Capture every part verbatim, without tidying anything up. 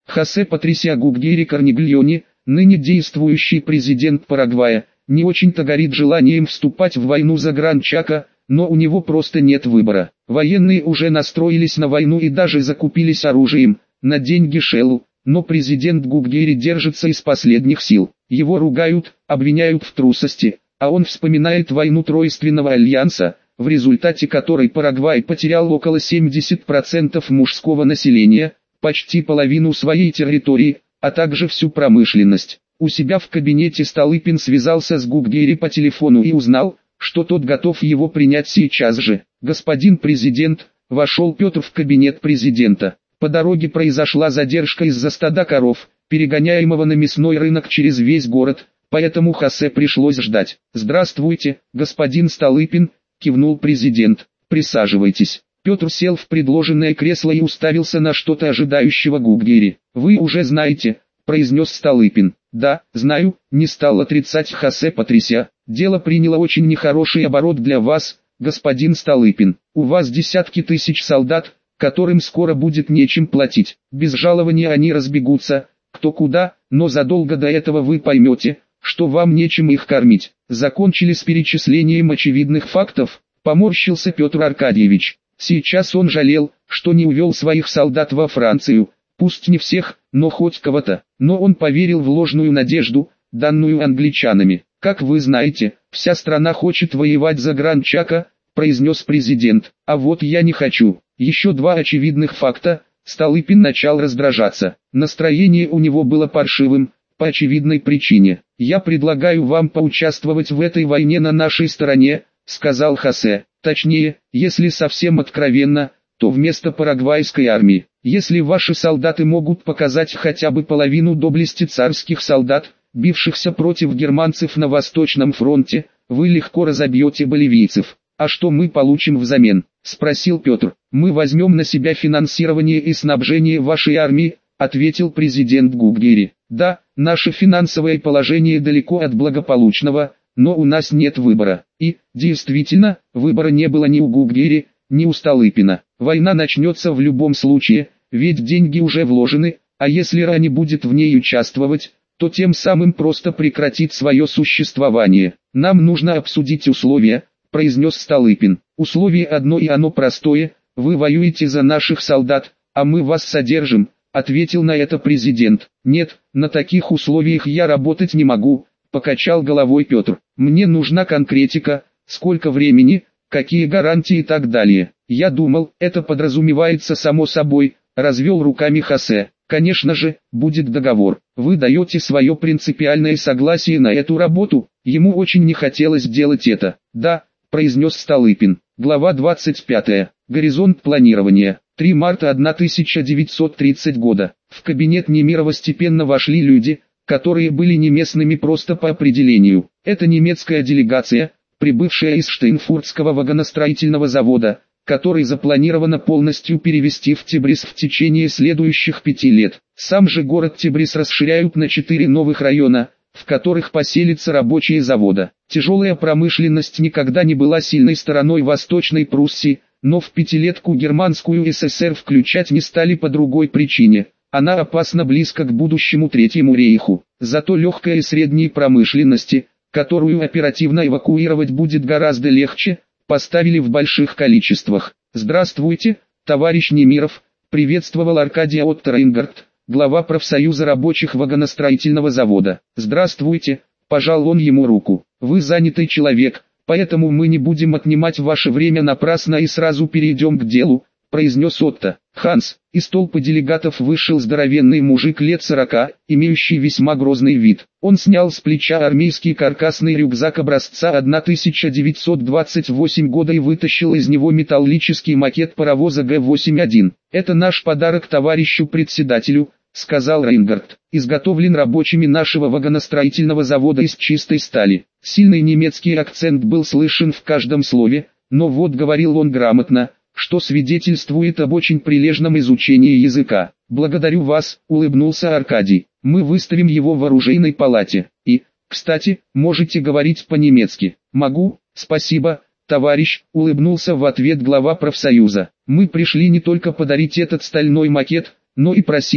Хосе Патрисио Гугьерри Корнигльоне, ныне действующий президент Парагвая, не очень-то горит желанием вступать в войну за Гран-Чако, но у него просто нет выбора. Военные уже настроились на войну и даже закупились оружием, на деньги Шеллу, но президент Гугьерри держится из последних сил. Его ругают, обвиняют в трусости, а он вспоминает войну Тройственного альянса, в результате которой Парагвай потерял около семидесяти процентов мужского населения, почти половину своей территории, а также всю промышленность. У себя в кабинете Столыпин связался с Гугьерри по телефону и узнал, что тот готов его принять сейчас же. «Господин президент», вошел Петр в кабинет президента. По дороге произошла задержка из-за стада коров, перегоняемого на мясной рынок через весь город, поэтому Хосе пришлось ждать. «Здравствуйте, господин Столыпин», кивнул президент. «Присаживайтесь». Петр сел в предложенное кресло и уставился на что-то ожидающего Гугьерри. «Вы уже знаете», произнес Столыпин. «Да, знаю», не стал отрицать Хосе Патрисио. «Дело приняло очень нехороший оборот для вас, господин Столыпин. У вас десятки тысяч солдат, которым скоро будет нечем платить. Без жалования они разбегутся, кто куда, но задолго до этого вы поймете, что вам нечем их кормить». Закончили с перечислением очевидных фактов, поморщился Петр Аркадьевич. Сейчас он жалел, что не увел своих солдат во Францию, пусть не всех, но хоть кого-то. Но он поверил в ложную надежду, данную англичанами. «Как вы знаете, вся страна хочет воевать за Гран-Чако», произнес президент. «А вот я не хочу». Еще два очевидных факта. Столыпин начал раздражаться. Настроение у него было паршивым, по очевидной причине. «Я предлагаю вам поучаствовать в этой войне на нашей стороне», сказал Хосе. «Точнее, если совсем откровенно, то вместо парагвайской армии. Если ваши солдаты могут показать хотя бы половину доблести царских солдат, бившихся против германцев на Восточном фронте, вы легко разобьете боливийцев». «А что мы получим взамен?» – спросил Петр. «Мы возьмем на себя финансирование и снабжение вашей армии», – ответил президент Гугьерри. «Да, наше финансовое положение далеко от благополучного, но у нас нет выбора». И, действительно, выбора не было ни у Гугьерри, ни у Столыпина. Война начнется в любом случае, ведь деньги уже вложены, а если Ра не будет в ней участвовать, то тем самым просто прекратит свое существование. «Нам нужно обсудить условия», произнес Столыпин. «Условие одно и оно простое, вы воюете за наших солдат, а мы вас содержим», ответил на это президент. «Нет, на таких условиях я работать не могу», покачал головой Петр. «Мне нужна конкретика, сколько времени, какие гарантии и так далее». «Я думал, это подразумевается само собой», развел руками Хосе. «Конечно же, будет договор. Вы даете свое принципиальное согласие на эту работу». Ему очень не хотелось делать это. «Да», произнес Столыпин. Глава двадцать пятая. Горизонт планирования. три марта тысяча девятьсот тридцатого года. В кабинет Немирова степенно вошли люди, которые были не местными просто по определению. Это немецкая делегация, прибывшая из Штейнфуртского вагоностроительного завода, который запланировано полностью перевести в Тебрис в течение следующих пяти лет. Сам же город Тебрис расширяют на четыре новых района, в которых поселятся рабочие завода. Тяжелая промышленность никогда не была сильной стороной Восточной Пруссии, но в пятилетку германскую ССР включать не стали по другой причине. Она опасно близко к будущему Третьему рейху. Зато легкой и средней промышленности, которую оперативно эвакуировать будет гораздо легче, поставили в больших количествах. «Здравствуйте, товарищ Немиров», приветствовал Аркадий Отто Рейнгард, глава профсоюза рабочих вагоностроительного завода. «Здравствуйте», пожал он ему руку. «Вы занятый человек, поэтому мы не будем отнимать ваше время напрасно и сразу перейдем к делу», произнес Отто. «Ханс». Из толпы делегатов вышел здоровенный мужик лет сорока, имеющий весьма грозный вид. Он снял с плеча армейский каркасный рюкзак образца тысяча девятьсот двадцать восьмого года и вытащил из него металлический макет паровоза Г восемьдесят один. «Это наш подарок товарищу председателю», сказал Рейнгард. «Изготовлен рабочими нашего вагоностроительного завода из чистой стали». Сильный немецкий акцент был слышен в каждом слове, но вот говорил он грамотно, что свидетельствует об очень прилежном изучении языка. «Благодарю вас», улыбнулся Аркадий. «Мы выставим его в оружейной палате. И, кстати, можете говорить по-немецки». «Могу, спасибо, товарищ», улыбнулся в ответ глава профсоюза. «Мы пришли не только подарить этот стальной макет, но и просить,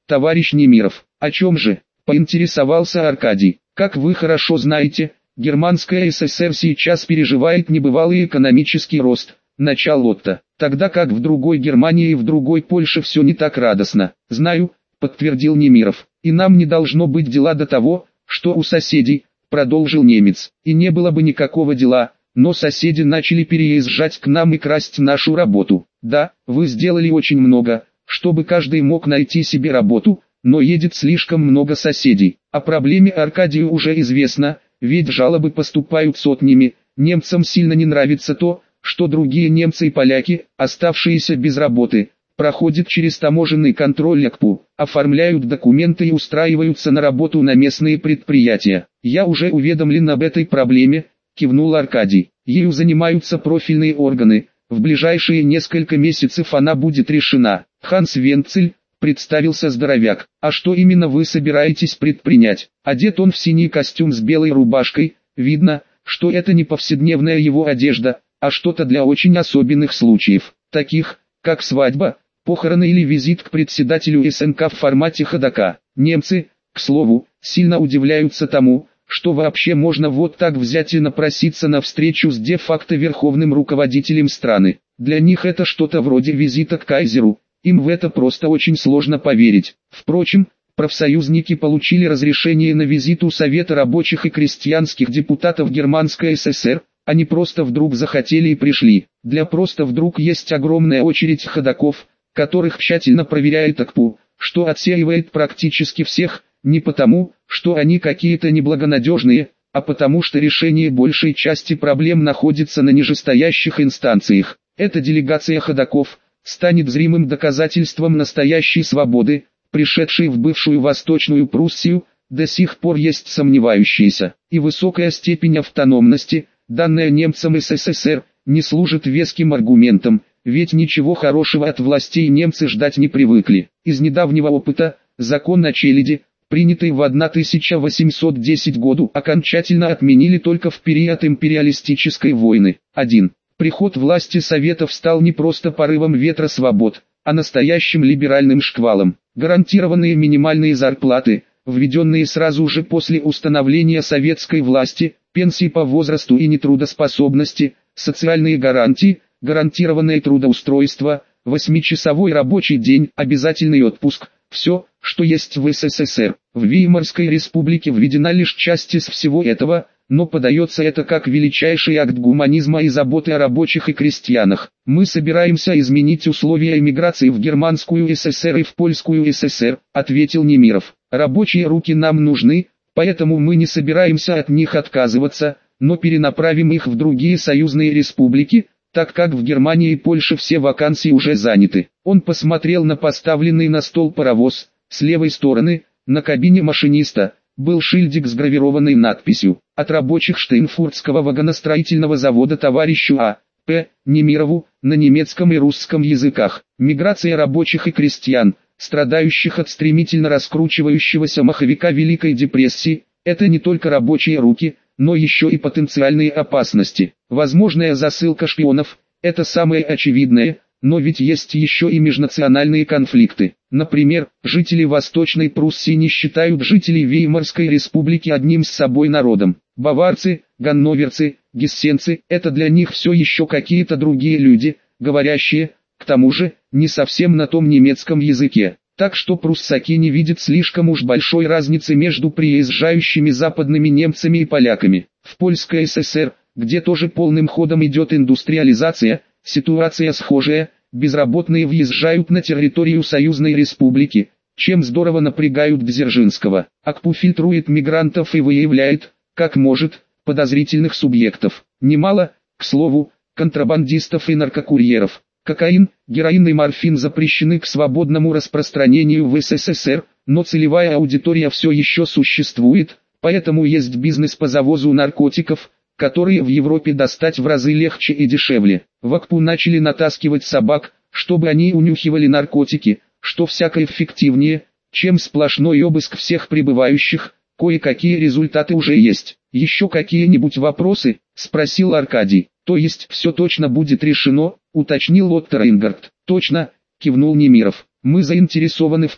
товарищ Немиров. О чем же? Поинтересовался Аркадий. Как вы хорошо знаете, Германская ССР сейчас переживает небывалый экономический рост. Начал Отто. Тогда как в другой Германии и в другой Польше все не так радостно. Знаю, подтвердил Немиров. И нам не должно быть дела до того, что у соседей, продолжил немец. И не было бы никакого дела, но соседи начали переезжать к нам и красть нашу работу. Да, вы сделали очень много, чтобы каждый мог найти себе работу, но едет слишком много соседей. О проблеме Аркадию уже известно, ведь жалобы поступают сотнями. Немцам сильно не нравится то, что другие немцы и поляки, оставшиеся без работы, проходят через таможенный контроль ЭКПУ, оформляют документы и устраиваются на работу на местные предприятия. Я уже уведомлен об этой проблеме, кивнул Аркадий. Ею занимаются профильные органы. В ближайшие несколько месяцев она будет решена. Ханс Венцель, представился здоровяк. А что именно вы собираетесь предпринять? Одет он в синий костюм с белой рубашкой. Видно, что это не повседневная его одежда, а что-то для очень особенных случаев, таких, как свадьба, похороны или визит к председателю СНК в формате ходока. Немцы, к слову, сильно удивляются тому, что вообще можно вот так взять и напроситься на встречу с де-факто верховным руководителем страны. Для них это что-то вроде визита к кайзеру, им в это просто очень сложно поверить. Впрочем, профсоюзники получили разрешение на визит у Совета рабочих и крестьянских депутатов Германской ССР, они просто вдруг захотели и пришли. Для просто вдруг есть огромная очередь ходоков, которых тщательно проверяет ЭКПУ, что отсеивает практически всех, не потому, что они какие-то неблагонадежные, а потому что решение большей части проблем находится на нижестоящих инстанциях. Эта делегация ходоков станет зримым доказательством настоящей свободы, пришедшей в бывшую Восточную Пруссию. До сих пор есть сомневающиеся, и высокая степень автономности, данная немцам СССР, не служит веским аргументом, ведь ничего хорошего от властей немцы ждать не привыкли. Из недавнего опыта, закон о челяди, принятый в тысяча восемьсот десятом году, окончательно отменили только в период империалистической войны. один. Приход власти Советов стал не просто порывом ветра свобод, а настоящим либеральным шквалом. Гарантированные минимальные зарплаты, введенные сразу же после установления советской власти, пенсии по возрасту и нетрудоспособности, социальные гарантии, гарантированное трудоустройство, восьмичасовой рабочий день, обязательный отпуск – все, что есть в СССР. В Веймарской республике введена лишь часть из всего этого, но подается это как величайший акт гуманизма и заботы о рабочих и крестьянах. Мы собираемся изменить условия эмиграции в Германскую ССР и в Польскую ССР, ответил Немиров. Рабочие руки нам нужны, поэтому мы не собираемся от них отказываться, но перенаправим их в другие союзные республики, так как в Германии и Польше все вакансии уже заняты. Он посмотрел на поставленный на стол паровоз. С левой стороны, на кабине машиниста, был шильдик с гравированной надписью «От рабочих Штейнфуртского вагоностроительного завода товарищу А. П. Немирову» на немецком и русском языках. Миграция рабочих и крестьян, страдающих от стремительно раскручивающегося маховика Великой депрессии, это не только рабочие руки, но еще и потенциальные опасности. Возможная засылка шпионов – это самое очевидное, но ведь есть еще и межнациональные конфликты. Например, жители Восточной Пруссии не считают жителей Веймарской республики одним с собой народом. Баварцы, ганноверцы, гессенцы – это для них все еще какие-то другие люди, говорящие, к тому же, не совсем на том немецком языке. Так что пруссаки не видят слишком уж большой разницы между приезжающими западными немцами и поляками. В Польской ССР, где тоже полным ходом идет индустриализация, ситуация схожая, безработные въезжают на территорию Союзной Республики, чем здорово напрягают Дзержинского. АКПУ фильтрует мигрантов и выявляет, как может, подозрительных субъектов. Немало, к слову, контрабандистов и наркокурьеров. Кокаин, героин и морфин запрещены к свободному распространению в СССР, но целевая аудитория все еще существует, поэтому есть бизнес по завозу наркотиков, которые в Европе достать в разы легче и дешевле. В АКПУ начали натаскивать собак, чтобы они унюхивали наркотики, что всяко эффективнее, чем сплошной обыск всех прибывающих. Кое-какие результаты уже есть. Еще какие-нибудь вопросы? Спросил Аркадий. То есть все точно будет решено, уточнил Отто Рейнгард. Точно, кивнул Немиров. Мы заинтересованы в том,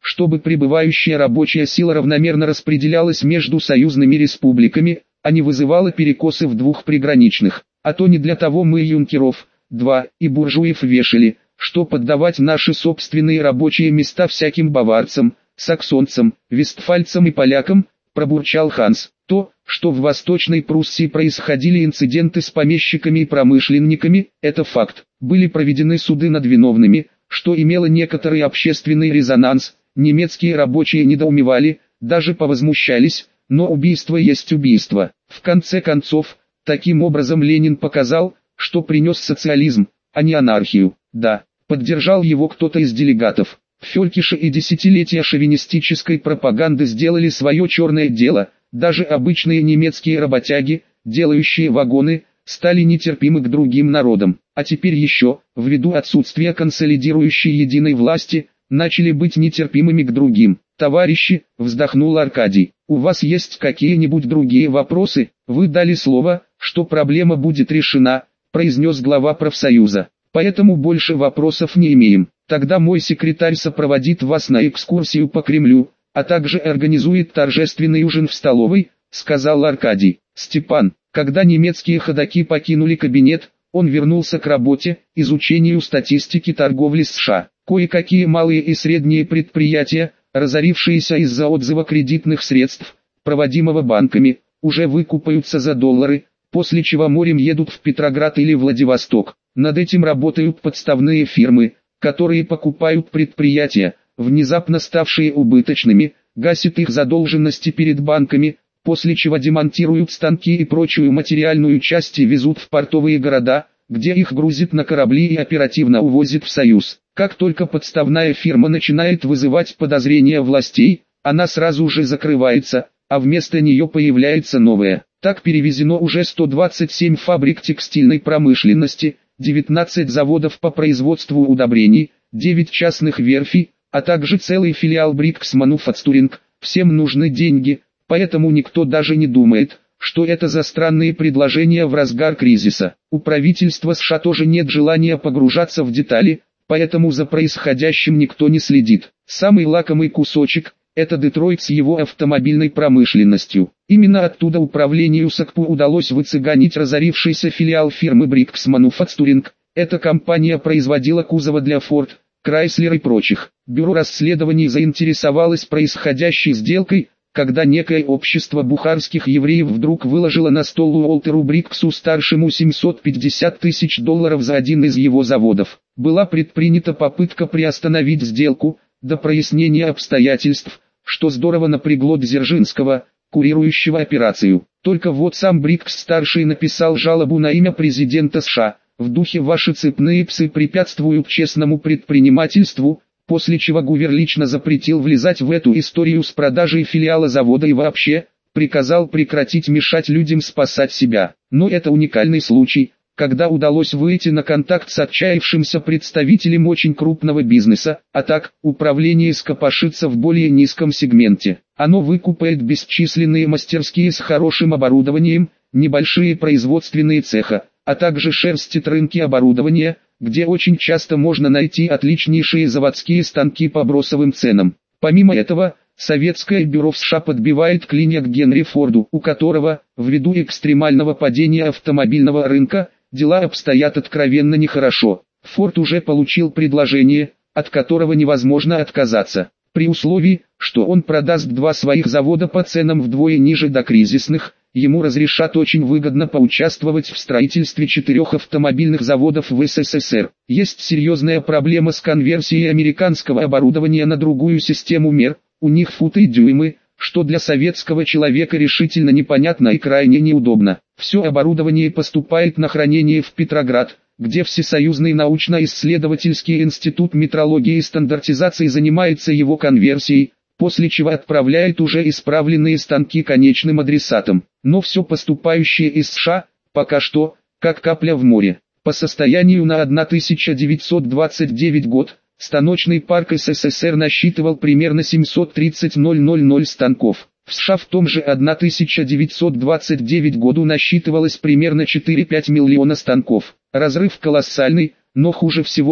чтобы прибывающая рабочая сила равномерно распределялась между союзными республиками, а не вызывала перекосы в двух приграничных. А то не для того мы юнкеров, два, и буржуев вешали, что поддавать наши собственные рабочие места всяким баварцам, саксонцам, вестфальцам и полякам, пробурчал Ханс. То, что в Восточной Пруссии происходили инциденты с помещиками и промышленниками, это факт. Были проведены суды над виновными, что имело некоторый общественный резонанс, немецкие рабочие недоумевали, даже повозмущались, но убийство есть убийство. В конце концов, таким образом Ленин показал, что принес социализм, а не анархию. Да, поддержал его кто-то из делегатов. Фелькиши и десятилетия шовинистической пропаганды сделали свое черное дело. Даже обычные немецкие работяги, делающие вагоны, стали нетерпимы к другим народам. А теперь еще, ввиду отсутствия консолидирующей единой власти, начали быть нетерпимыми к другим. Товарищи, вздохнул Аркадий, у вас есть какие-нибудь другие вопросы? Вы дали слово, что проблема будет решена, произнес глава профсоюза. Поэтому больше вопросов не имеем. Тогда мой секретарь сопроводит вас на экскурсию по Кремлю, а также организует торжественный ужин в столовой, сказал Аркадий. Степан, когда немецкие ходаки покинули кабинет, он вернулся к работе, изучению статистики торговли США. Кое-какие малые и средние предприятия, разорившиеся из-за отзыва кредитных средств, проводимого банками, уже выкупаются за доллары, после чего морем едут в Петроград или Владивосток. Над этим работают подставные фирмы, которые покупают предприятия, внезапно ставшие убыточными, гасят их задолженности перед банками, после чего демонтируют станки и прочую материальную часть и везут в портовые города, где их грузят на корабли и оперативно увозят в Союз. Как только подставная фирма начинает вызывать подозрения властей, она сразу же закрывается, а вместо нее появляется новая. Так перевезено уже сто двадцать семь фабрик текстильной промышленности, девятнадцать заводов по производству удобрений, девять частных верфей, а также целый филиал Bricks Manufacturing. Всем нужны деньги, поэтому никто даже не думает, что это за странные предложения в разгар кризиса. У правительства США тоже нет желания погружаться в детали, поэтому за происходящим никто не следит. Самый лакомый кусочек – это Детройт с его автомобильной промышленностью. Именно оттуда управлению САКПУ удалось выцыганить разорившийся филиал фирмы Bricks Manufacturing. Эта компания производила кузова для Ford, Chrysler и прочих. Бюро расследований заинтересовалось происходящей сделкой, когда некое общество бухарских евреев вдруг выложило на стол Уолтеру Бриксу-старшему семьсот пятьдесят тысяч долларов за один из его заводов. Была предпринята попытка приостановить сделку, до прояснения обстоятельств, что здорово напрягло Дзержинского, курирующего операцию. Только вот сам Брикс-старший написал жалобу на имя президента США, в духе «Ваши цепные псы препятствуют честному предпринимательству», после чего Гувер лично запретил влезать в эту историю с продажей филиала завода и вообще, приказал прекратить мешать людям спасать себя. Но это уникальный случай, когда удалось выйти на контакт с отчаявшимся представителем очень крупного бизнеса, а так, управление скопошится в более низком сегменте. Оно выкупает бесчисленные мастерские с хорошим оборудованием, небольшие производственные цеха, а также шерстит рынки оборудования, где очень часто можно найти отличнейшие заводские станки по бросовым ценам. Помимо этого, советское бюро в США подбивает клинья к Генри Форду, у которого, ввиду экстремального падения автомобильного рынка, дела обстоят откровенно нехорошо. Форд уже получил предложение, от которого невозможно отказаться, при условии, что он продаст два своих завода по ценам вдвое ниже докризисных. Ему разрешат очень выгодно поучаствовать в строительстве четырех автомобильных заводов в СССР. Есть серьезная проблема с конверсией американского оборудования на другую систему мер, у них футы и дюймы, что для советского человека решительно непонятно и крайне неудобно. Все оборудование поступает на хранение в Петроград, где Всесоюзный научно-исследовательский институт метрологии и стандартизации занимается его конверсией, после чего отправляет уже исправленные станки конечным адресатам. Но все поступающее из США, пока что, как капля в море. По состоянию на тысяча девятьсот двадцать девятый год, станочный парк СССР насчитывал примерно семьсот тридцать тысяч станков. В США в том же тысяча девятьсот двадцать девятом году насчитывалось примерно четыре-пять миллиона станков. Разрыв колоссальный, но хуже всего то,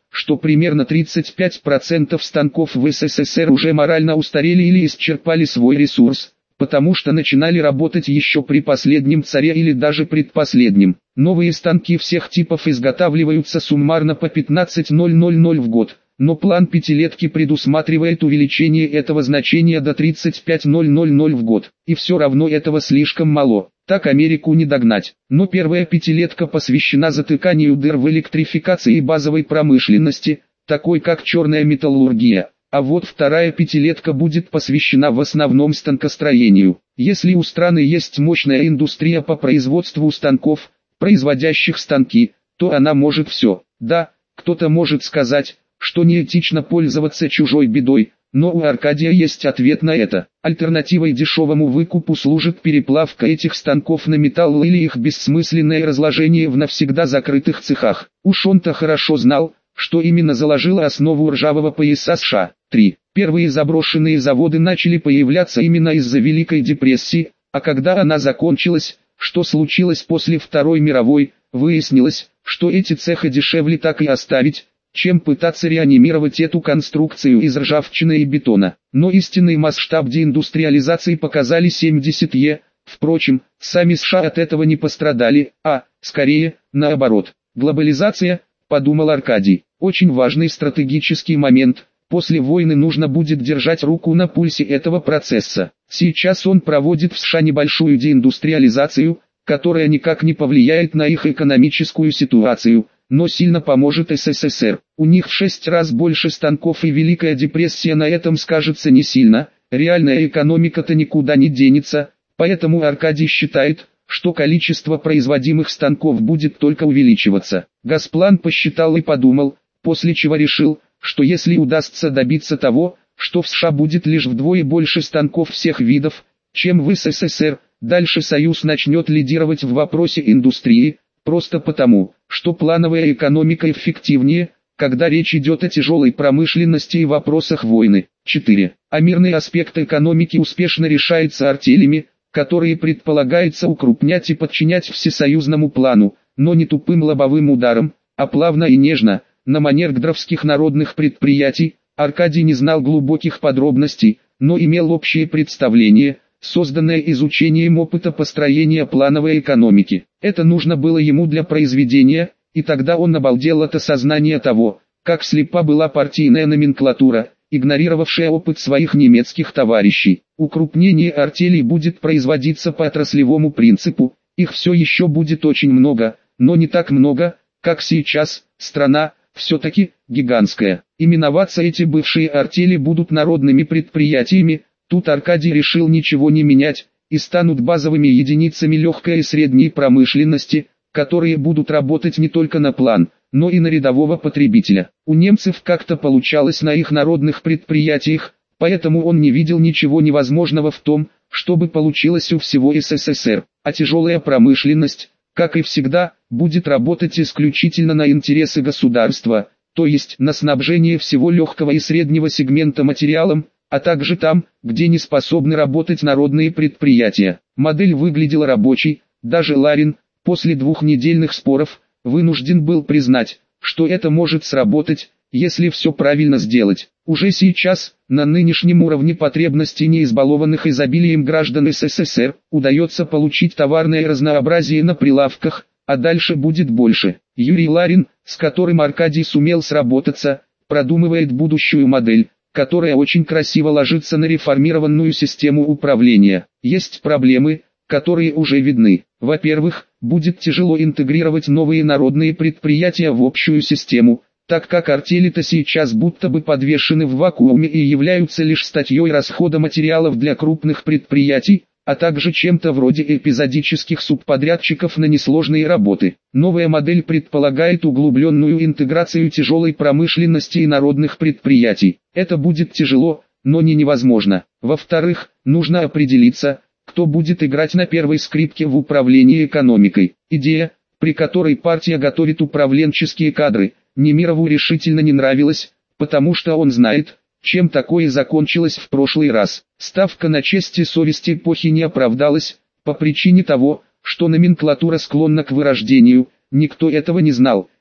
что примерно тридцать пять процентов станков в СССР уже морально устарели или исчерпали свой ресурс, потому что начинали работать еще при последнем царе или даже предпоследнем. Новые станки всех типов изготавливаются суммарно по пятнадцать тысяч в год, но план пятилетки предусматривает увеличение этого значения до тридцать пять тысяч в год, и все равно этого слишком мало. Так Америку не догнать. Но первая пятилетка посвящена затыканию дыр в электрификации базовой промышленности, такой как черная металлургия. А вот вторая пятилетка будет посвящена в основном станкостроению. Если у страны есть мощная индустрия по производству станков, производящих станки, то она может все. Да, кто-то может сказать, что неэтично пользоваться чужой бедой, но у Аркадия есть ответ на это. Альтернативой дешевому выкупу служит переплавка этих станков на металл или их бессмысленное разложение в навсегда закрытых цехах. Уж он-то хорошо знал, что именно заложило основу ржавого пояса США. три. Первые заброшенные заводы начали появляться именно из-за Великой депрессии, а когда она закончилась, что случилось после Второй мировой, выяснилось, что эти цехи дешевле так и оставить, чем пытаться реанимировать эту конструкцию из ржавчины и бетона. Но истинный масштаб деиндустриализации показали семидесятые, впрочем, сами США от этого не пострадали, а, скорее, наоборот. Глобализация, подумал Аркадий, очень важный стратегический момент. После войны нужно будет держать руку на пульсе этого процесса. Сейчас он проводит в США небольшую деиндустриализацию, которая никак не повлияет на их экономическую ситуацию, но сильно поможет СССР. У них в шесть раз больше станков, и Великая депрессия на этом скажется не сильно, реальная экономика-то никуда не денется, поэтому Аркадий считает, что количество производимых станков будет только увеличиваться. Госплан посчитал и подумал, после чего решил, что если удастся добиться того, что в США будет лишь вдвое больше станков всех видов, чем в СССР, дальше Союз начнет лидировать в вопросе индустрии, просто потому, что плановая экономика эффективнее, когда речь идет о тяжелой промышленности и вопросах войны. четыре. А мирный аспект экономики успешно решается артелями, которые предполагается укрупнять и подчинять всесоюзному плану, но не тупым лобовым ударом, а плавно и нежно, на манер гдровских народных предприятий. Аркадий не знал глубоких подробностей, но имел общее представление, созданное изучением опыта построения плановой экономики. Это нужно было ему для произведения, и тогда он обалдел от осознания того, как слепа была партийная номенклатура, игнорировавшая опыт своих немецких товарищей. Укрупнение артелей будет производиться по отраслевому принципу, их все еще будет очень много, но не так много, как сейчас. Страна, все-таки, гигантская. Именоваться эти бывшие артели будут народными предприятиями. Тут Аркадий решил ничего не менять, и станут базовыми единицами легкой и средней промышленности, которые будут работать не только на план, но и на рядового потребителя. У немцев как-то получалось на их народных предприятиях, поэтому он не видел ничего невозможного в том, чтобы получилось у всего СССР. А тяжелая промышленность, как и всегда, будет работать исключительно на интересы государства, то есть на снабжение всего легкого и среднего сегмента материалом, а также там, где не способны работать народные предприятия. Модель выглядела рабочей, даже Ларин, после двухнедельных споров, вынужден был признать, что это может сработать, если все правильно сделать. Уже сейчас, на нынешнем уровне потребностей неизбалованных изобилием граждан СССР, удается получить товарное разнообразие на прилавках, а дальше будет больше. Юрий Ларин, с которым Аркадий сумел сработаться, продумывает будущую модель, которая очень красиво ложится на реформированную систему управления. Есть проблемы, которые уже видны. Во-первых, будет тяжело интегрировать новые народные предприятия в общую систему, так как артели-то сейчас будто бы подвешены в вакууме и являются лишь статьей расхода материалов для крупных предприятий, а также чем-то вроде эпизодических субподрядчиков на несложные работы. Новая модель предполагает углубленную интеграцию тяжелой промышленности и народных предприятий. Это будет тяжело, но не невозможно. Во-вторых, нужно определиться, кто будет играть на первой скрипке в управлении экономикой. Идея, при которой партия готовит управленческие кадры, Немирову решительно не нравилась, потому что он знает, чем такое закончилось в прошлый раз. Ставка на честь и совесть эпохи не оправдалась, по причине того, что номенклатура склонна к вырождению. Никто этого не знал,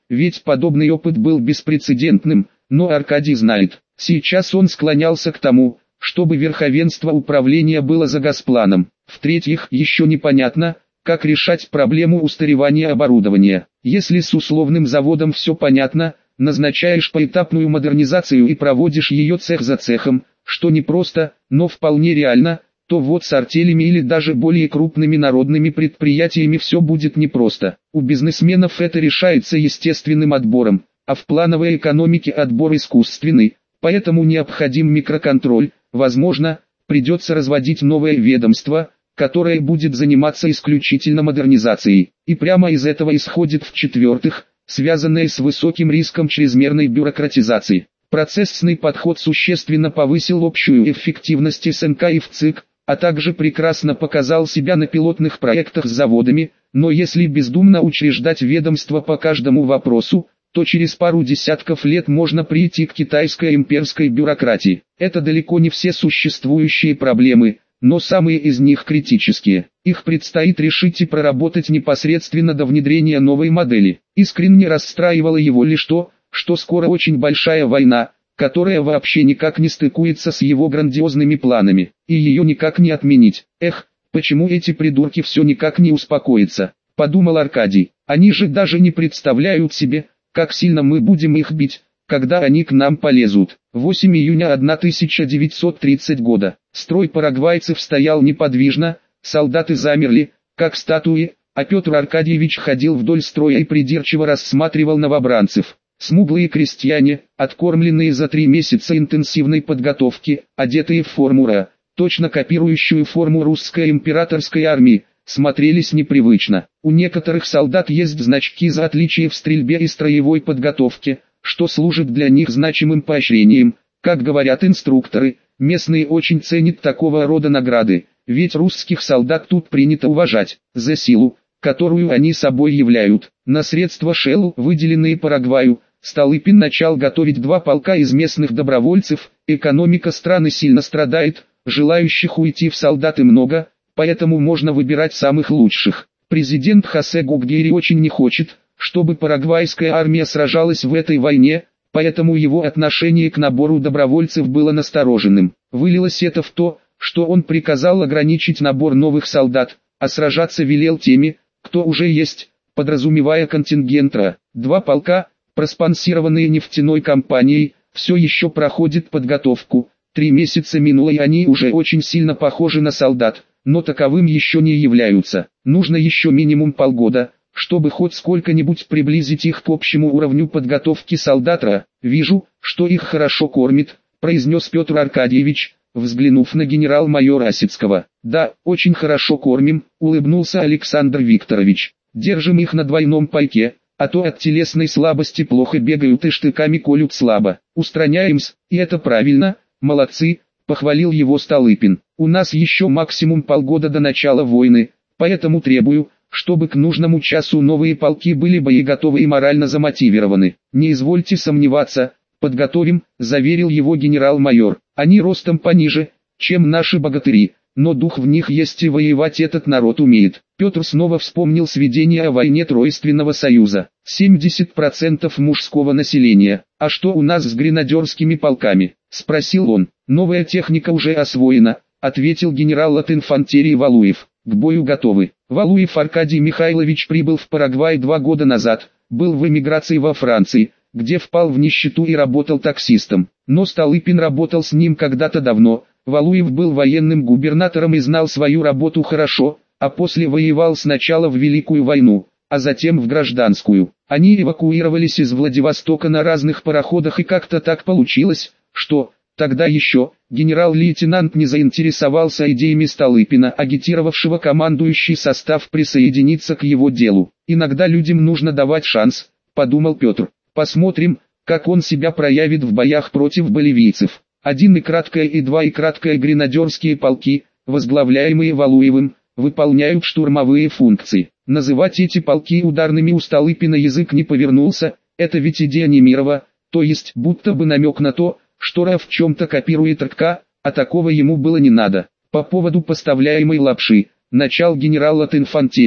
ведь подобный опыт был беспрецедентным, но Аркадий знает, сейчас он склонялся к тому, чтобы верховенство управления было за Госпланом. В-третьих, еще непонятно, как решать проблему устаревания оборудования. Если с условным заводом все понятно, назначаешь поэтапную модернизацию и проводишь ее цех за цехом, что непросто, но вполне реально, то вот с артелями или даже более крупными народными предприятиями все будет непросто. У бизнесменов это решается естественным отбором, а в плановой экономике отбор искусственный, поэтому необходим микроконтроль. Возможно, придется разводить новое ведомство, которое будет заниматься исключительно модернизацией. И прямо из этого исходит в-четвертых, связанное с высоким риском чрезмерной бюрократизации. Процессный подход существенно повысил общую эффективность эс эн ка и ВЦИК, а также прекрасно показал себя на пилотных проектах с заводами, но если бездумно учреждать ведомство по каждому вопросу, то через пару десятков лет можно прийти к китайской имперской бюрократии. Это далеко не все существующие проблемы, но самые из них критические. Их предстоит решить и проработать непосредственно до внедрения новой модели. Искренне расстраивало его лишь то, что скоро очень большая война, которая вообще никак не стыкуется с его грандиозными планами, и ее никак не отменить. Эх, почему эти придурки все никак не успокоятся, подумал Аркадий. Они же даже не представляют себе, как сильно мы будем их бить, когда они к нам полезут. восьмого июня тысяча девятьсот тридцатого года. Строй парагвайцев стоял неподвижно, солдаты замерли, как статуи, а Петр Аркадьевич ходил вдоль строя и придирчиво рассматривал новобранцев. Смуглые крестьяне, откормленные за три месяца интенсивной подготовки, одетые в форму РА, точно копирующую форму русской императорской армии, смотрелись непривычно. У некоторых солдат есть значки за отличие в стрельбе и строевой подготовке, что служит для них значимым поощрением. Как говорят инструкторы, местные очень ценят такого рода награды, ведь русских солдат тут принято уважать за силу, которую они собой являют. На средства Шелл, выделенные Парагваю, Столыпин начал готовить два полка из местных добровольцев. Экономика страны сильно страдает, желающих уйти в солдаты много, поэтому можно выбирать самых лучших. Президент Хосе Гуггери очень не хочет, чтобы парагвайская армия сражалась в этой войне, поэтому его отношение к набору добровольцев было настороженным. Вылилось это в то, что он приказал ограничить набор новых солдат, а сражаться велел теми, кто уже есть, подразумевая контингент РА. Два полка, проспонсированные нефтяной компанией, все еще проходят подготовку. Три месяца минуло и они уже очень сильно похожи на солдат, но таковым еще не являются. Нужно еще минимум полгода, чтобы хоть сколько-нибудь приблизить их к общему уровню подготовки солдат РА. «Вижу, что их хорошо кормит», — произнес Петр Аркадьевич, взглянув на генерал-майора Осицкого. «Да, очень хорошо кормим», — улыбнулся Александр Викторович. «Держим их на двойном пайке, а то от телесной слабости плохо бегают и штыками колют слабо. Устраняем-с, и это правильно, молодцы», — похвалил его Столыпин. «У нас еще максимум полгода до начала войны, поэтому требую, чтобы к нужному часу новые полки были боеготовы и морально замотивированы. Не извольте сомневаться, подготовим», — заверил его генерал-майор. «Они ростом пониже, чем наши богатыри, но дух в них есть и воевать этот народ умеет». Петр снова вспомнил сведения о войне Тройственного союза. семьдесят процентов мужского населения. «А что у нас с гренадерскими полками?» — спросил он. «Новая техника уже освоена», — ответил генерал от инфантерии Валуев. «К бою готовы». Валуев Аркадий Михайлович прибыл в Парагвай два года назад, был в эмиграции во Франции, где впал в нищету и работал таксистом. Но Столыпин работал с ним когда-то давно. Валуев был военным губернатором и знал свою работу хорошо, а после воевал сначала в Великую войну, а затем в Гражданскую. Они эвакуировались из Владивостока на разных пароходах и как-то так получилось, что, тогда еще, генерал-лейтенант не заинтересовался идеями Столыпина, агитировавшего командующий состав присоединиться к его делу. «Иногда людям нужно давать шанс», — подумал Петр. «Посмотрим, как он себя проявит в боях против боливийцев». Один и краткое и два и краткое гренадерские полки, возглавляемые Валуевым, выполняют штурмовые функции. Называть эти полки ударными у Столыпина язык не повернулся, это ведь идея Немирова, то есть будто бы намек на то, что РА в чем-то копирует РК, а такого ему было не надо. По поводу поставляемой лапши, начал генерал от инфантерии.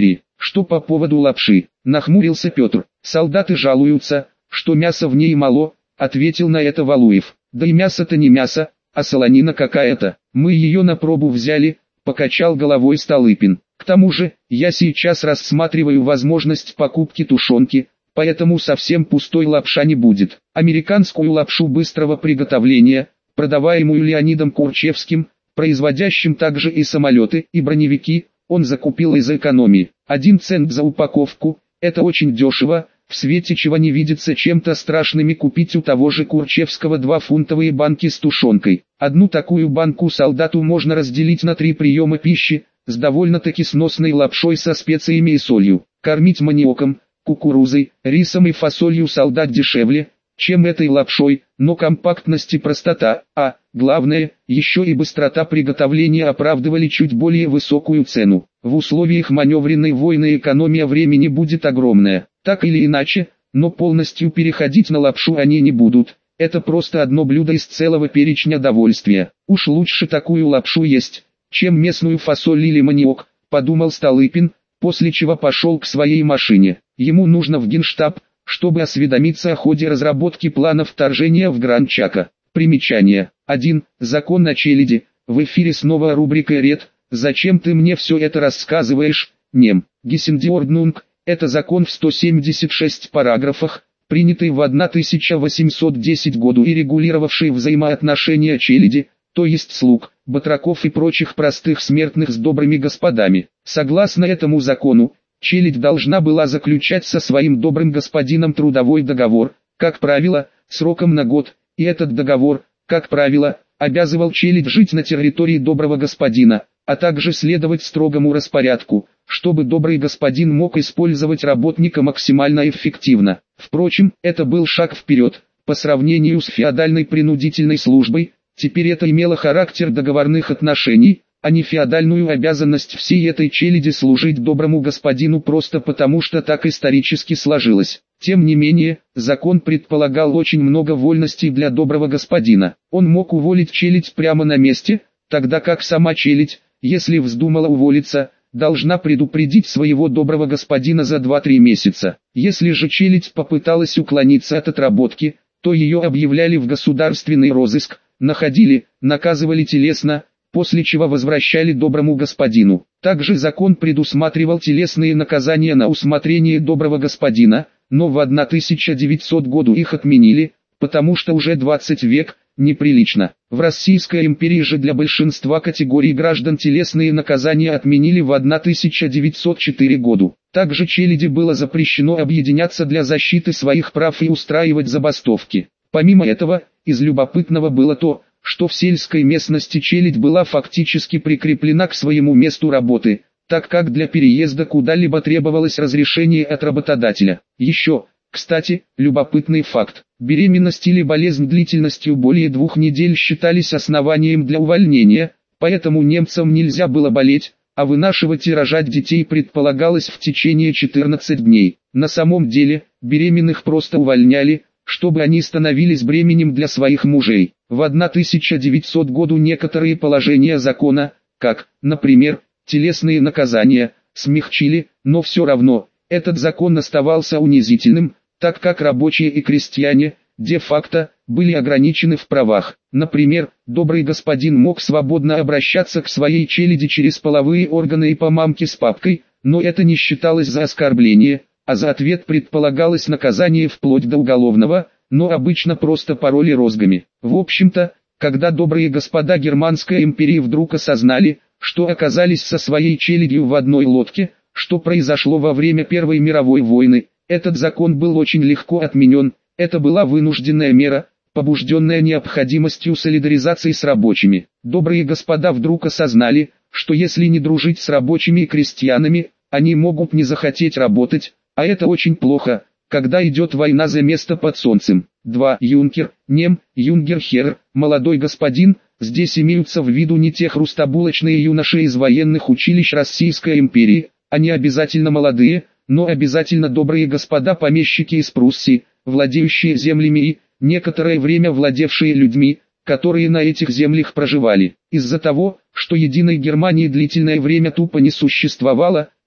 что по поводу лапши? Нахмурился Петр. Солдаты жалуются, что мясо в ней мало, ответил на это Валуев. Да и мясо-то не мясо, а солонина какая-то. Мы ее на пробу взяли, покачал головой Столыпин. К тому же, я сейчас рассматриваю возможность покупки тушенки, поэтому совсем пустой лапша не будет. Американскую лапшу быстрого приготовления, продаваемую Леонидом Курчевским, производящим также и самолеты, и броневики, он закупил из экономии. Один цент за упаковку, это очень дешево, в свете чего не видится чем-то страшными купить у того же Курчевского двухфунтовые банки с тушенкой. Одну такую банку солдату можно разделить на три приема пищи, с довольно-таки сносной лапшой со специями и солью. Кормить маниоком, кукурузой, рисом и фасолью солдат дешевле, чем этой лапшой, но компактность и простота, а, главное, еще и быстрота приготовления оправдывали чуть более высокую цену. В условиях маневренной войны экономия времени будет огромная. Так или иначе, но полностью переходить на лапшу они не будут. Это просто одно блюдо из целого перечня довольствия. Уж лучше такую лапшу есть, чем местную фасоль или маниок, подумал Столыпин, после чего пошел к своей машине. Ему нужно в Генштаб, чтобы осведомиться о ходе разработки плана вторжения в Гранд-Чако. Примечание. один. Закон о челяди. В эфире снова рубрика «Ред». Зачем ты мне все это рассказываешь, нем? Гессендиорднунг. Это закон в сто семьдесят шести параграфах, принятый в тысяча восемьсот десятом году и регулировавший взаимоотношения челяди, то есть слуг, батраков и прочих простых смертных с добрыми господами. Согласно этому закону, челядь должна была заключать со своим добрым господином трудовой договор, как правило, сроком на год, и этот договор, как правило, обязывал челядь жить на территории доброго господина, а также следовать строгому распорядку, чтобы добрый господин мог использовать работника максимально эффективно. Впрочем, это был шаг вперед, по сравнению с феодальной принудительной службой, теперь это имело характер договорных отношений, а не феодальную обязанность всей этой челяди служить доброму господину просто потому, что так исторически сложилось. Тем не менее, закон предполагал очень много вольностей для доброго господина. Он мог уволить челядь прямо на месте, тогда как сама челядь, если вздумала уволиться, должна предупредить своего доброго господина за два-три месяца. Если же челядь попыталась уклониться от отработки, то ее объявляли в государственный розыск, находили, наказывали телесно, после чего возвращали доброму господину. Также закон предусматривал телесные наказания на усмотрение доброго господина, но в тысяча девятисотом году их отменили, потому что уже двадцать век, неприлично. В Российской империи же для большинства категорий граждан телесные наказания отменили в тысяча девятьсот четвёртом году. Также челяди было запрещено объединяться для защиты своих прав и устраивать забастовки. Помимо этого, из любопытного было то, что в сельской местности челядь была фактически прикреплена к своему месту работы, так как для переезда куда-либо требовалось разрешение от работодателя. Еще, кстати, любопытный факт. Беременность или болезнь длительностью более двух недель считались основанием для увольнения, поэтому немцам нельзя было болеть, а вынашивать и рожать детей предполагалось в течение четырнадцати дней. На самом деле, беременных просто увольняли, чтобы они становились бременем для своих мужей. В тысяча девятисотом году некоторые положения закона, как, например, телесные наказания, смягчили, но все равно, этот закон оставался унизительным, так как рабочие и крестьяне, де-факто, были ограничены в правах. Например, добрый господин мог свободно обращаться к своей челяди через половые органы и по мамке с папкой, но это не считалось за оскорбление, а за ответ предполагалось наказание вплоть до уголовного, но обычно просто пороли розгами. В общем-то, когда добрые господа Германской империи вдруг осознали, что оказались со своей челядью в одной лодке, что произошло во время Первой мировой войны, этот закон был очень легко отменен. Это была вынужденная мера, побужденная необходимостью солидаризации с рабочими. Добрые господа вдруг осознали, что если не дружить с рабочими и крестьянами, они могут не захотеть работать, а это очень плохо, когда идет война за место под солнцем. два. Юнкер, нем, юнгерхер, молодой господин, здесь имеются в виду не те хрустобулочные юноши из военных училищ Российской империи, они обязательно молодые, но обязательно добрые господа помещики из Пруссии, владеющие землями и, некоторое время владевшие людьми, которые на этих землях проживали. Из-за того, что единой Германии длительное время тупо не существовало,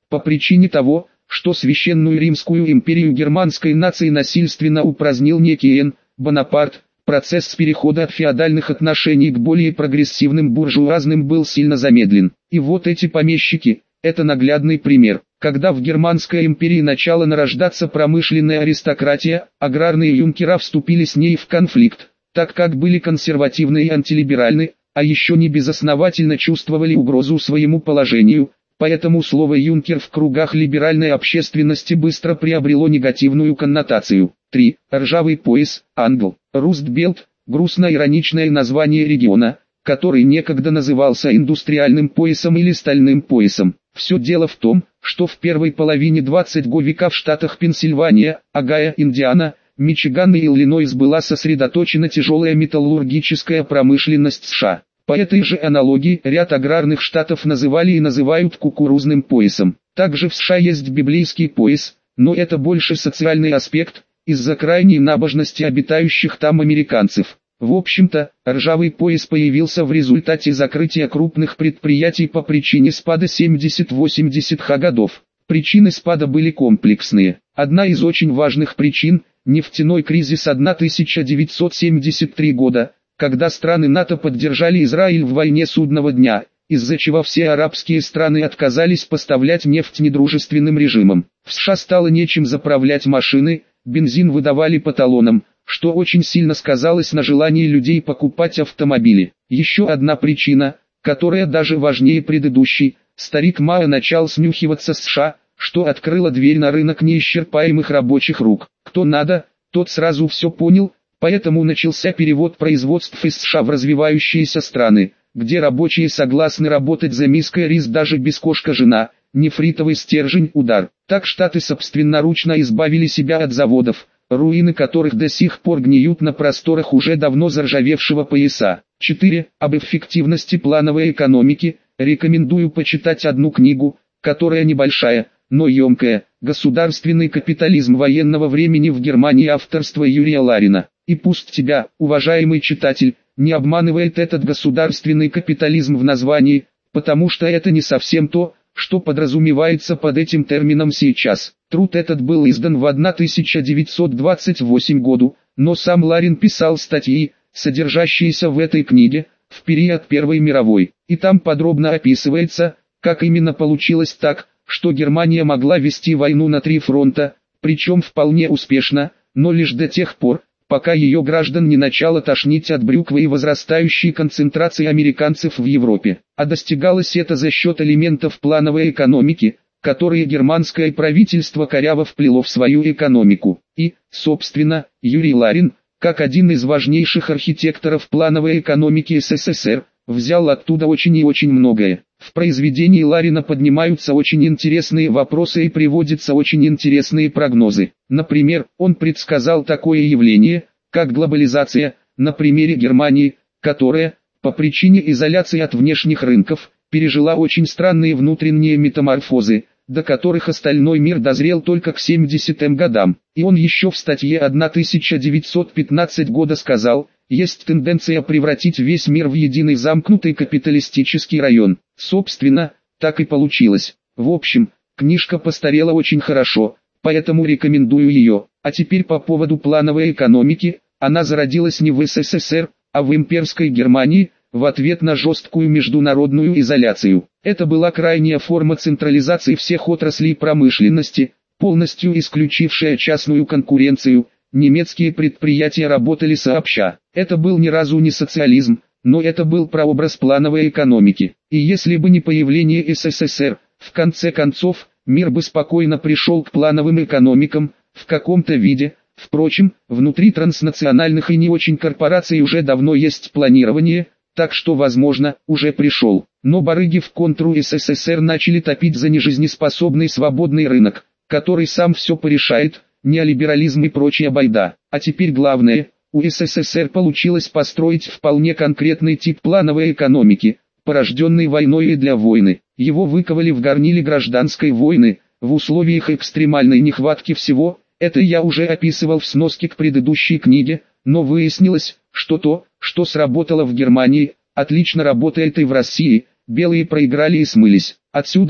по причине того, что Священную Римскую империю германской нации насильственно упразднил некий Н. Бонапарт. Процесс перехода от феодальных отношений к более прогрессивным буржуазным был сильно замедлен. И вот эти помещики – это наглядный пример. Когда в Германской империи начала нарождаться промышленная аристократия, аграрные юнкера вступили с ней в конфликт, так как были консервативны и антилиберальны, а еще не безосновательно чувствовали угрозу своему положению, поэтому слово «юнкер» в кругах либеральной общественности быстро приобрело негативную коннотацию. три. Ржавый пояс, Англ. Рустбелт – грустно-ироничное название региона, который некогда назывался индустриальным поясом или стальным поясом. Все дело в том, что в первой половине двадцатого века в штатах Пенсильвания, Огайо, Индиана, Мичиган и Иллинойс была сосредоточена тяжелая металлургическая промышленность США. По этой же аналогии ряд аграрных штатов называли и называют кукурузным поясом. Также в США есть библейский пояс, но это больше социальный аспект, из-за крайней набожности обитающих там американцев. В общем-то, ржавый пояс появился в результате закрытия крупных предприятий по причине спада семидесятых-восьмидесятых годов. Причины спада были комплексные. Одна из очень важных причин – нефтяной кризис тысяча девятьсот семьдесят третьего года, когда страны НАТО поддержали Израиль в войне Судного дня, из-за чего все арабские страны отказались поставлять нефть недружественным режимам. В США стало нечем заправлять машины, бензин выдавали по талонам, что очень сильно сказалось на желании людей покупать автомобили. Еще одна причина, которая даже важнее предыдущей, старик Мао начал снюхиваться с США, что открыло дверь на рынок неисчерпаемых рабочих рук. Кто надо, тот сразу все понял, поэтому начался перевод производств из США в развивающиеся страны, где рабочие согласны работать за миской рис даже без кошка-жена, нефритовый стержень, удар. Так штаты собственноручно избавили себя от заводов, руины которых до сих пор гниют на просторах уже давно заржавевшего пояса. четыре. Об эффективности плановой экономики рекомендую почитать одну книгу, которая небольшая, но емкая, «Государственный капитализм военного времени в Германии» авторства Юрия Ларина. И пусть тебя, уважаемый читатель, не обманывает этот государственный капитализм в названии, потому что это не совсем то, что подразумевается под этим термином сейчас. Труд этот был издан в тысяча девятьсот двадцать восьмом году, но сам Ларин писал статьи, содержащиеся в этой книге, в период Первой мировой, и там подробно описывается, как именно получилось так, что Германия могла вести войну на три фронта, причем вполне успешно, но лишь до тех пор, пока ее граждан не начало тошнить от брюквы и возрастающей концентрации американцев в Европе. А достигалось это за счет элементов плановой экономики, которые германское правительство коряво вплело в свою экономику. И, собственно, Юрий Ларин, как один из важнейших архитекторов плановой экономики СССР, взял оттуда очень и очень многое. В произведении Ларина поднимаются очень интересные вопросы и приводятся очень интересные прогнозы. Например, он предсказал такое явление, как глобализация, на примере Германии, которая, по причине изоляции от внешних рынков, пережила очень странные внутренние метаморфозы, до которых остальной мир дозрел только к семидесятым годам. И он еще в статье тысяча девятьсот пятнадцатого года сказал: есть тенденция превратить весь мир в единый замкнутый капиталистический район. Собственно, так и получилось. В общем, книжка постарела очень хорошо, поэтому рекомендую ее. А теперь по поводу плановой экономики. Она зародилась не в СССР, а в имперской Германии, в ответ на жесткую международную изоляцию. Это была крайняя форма централизации всех отраслей промышленности, полностью исключившая частную конкуренцию. Немецкие предприятия работали сообща. Это был ни разу не социализм, но это был прообраз плановой экономики. И если бы не появление СССР, в конце концов, мир бы спокойно пришел к плановым экономикам, в каком-то виде. Впрочем, внутри транснациональных и не очень корпораций уже давно есть планирование, так что, возможно, уже пришел. Но барыги в контру СССР начали топить за нежизнеспособный свободный рынок, который сам все порешает, неолиберализм и прочая байда. А теперь главное, у СССР получилось построить вполне конкретный тип плановой экономики, порожденный войной и для войны. Его выковали в горниле гражданской войны, в условиях экстремальной нехватки всего. Это я уже описывал в сноске к предыдущей книге, но выяснилось, что то, что сработало в Германии, отлично работает и в России. Белые проиграли и смылись. Отсюда,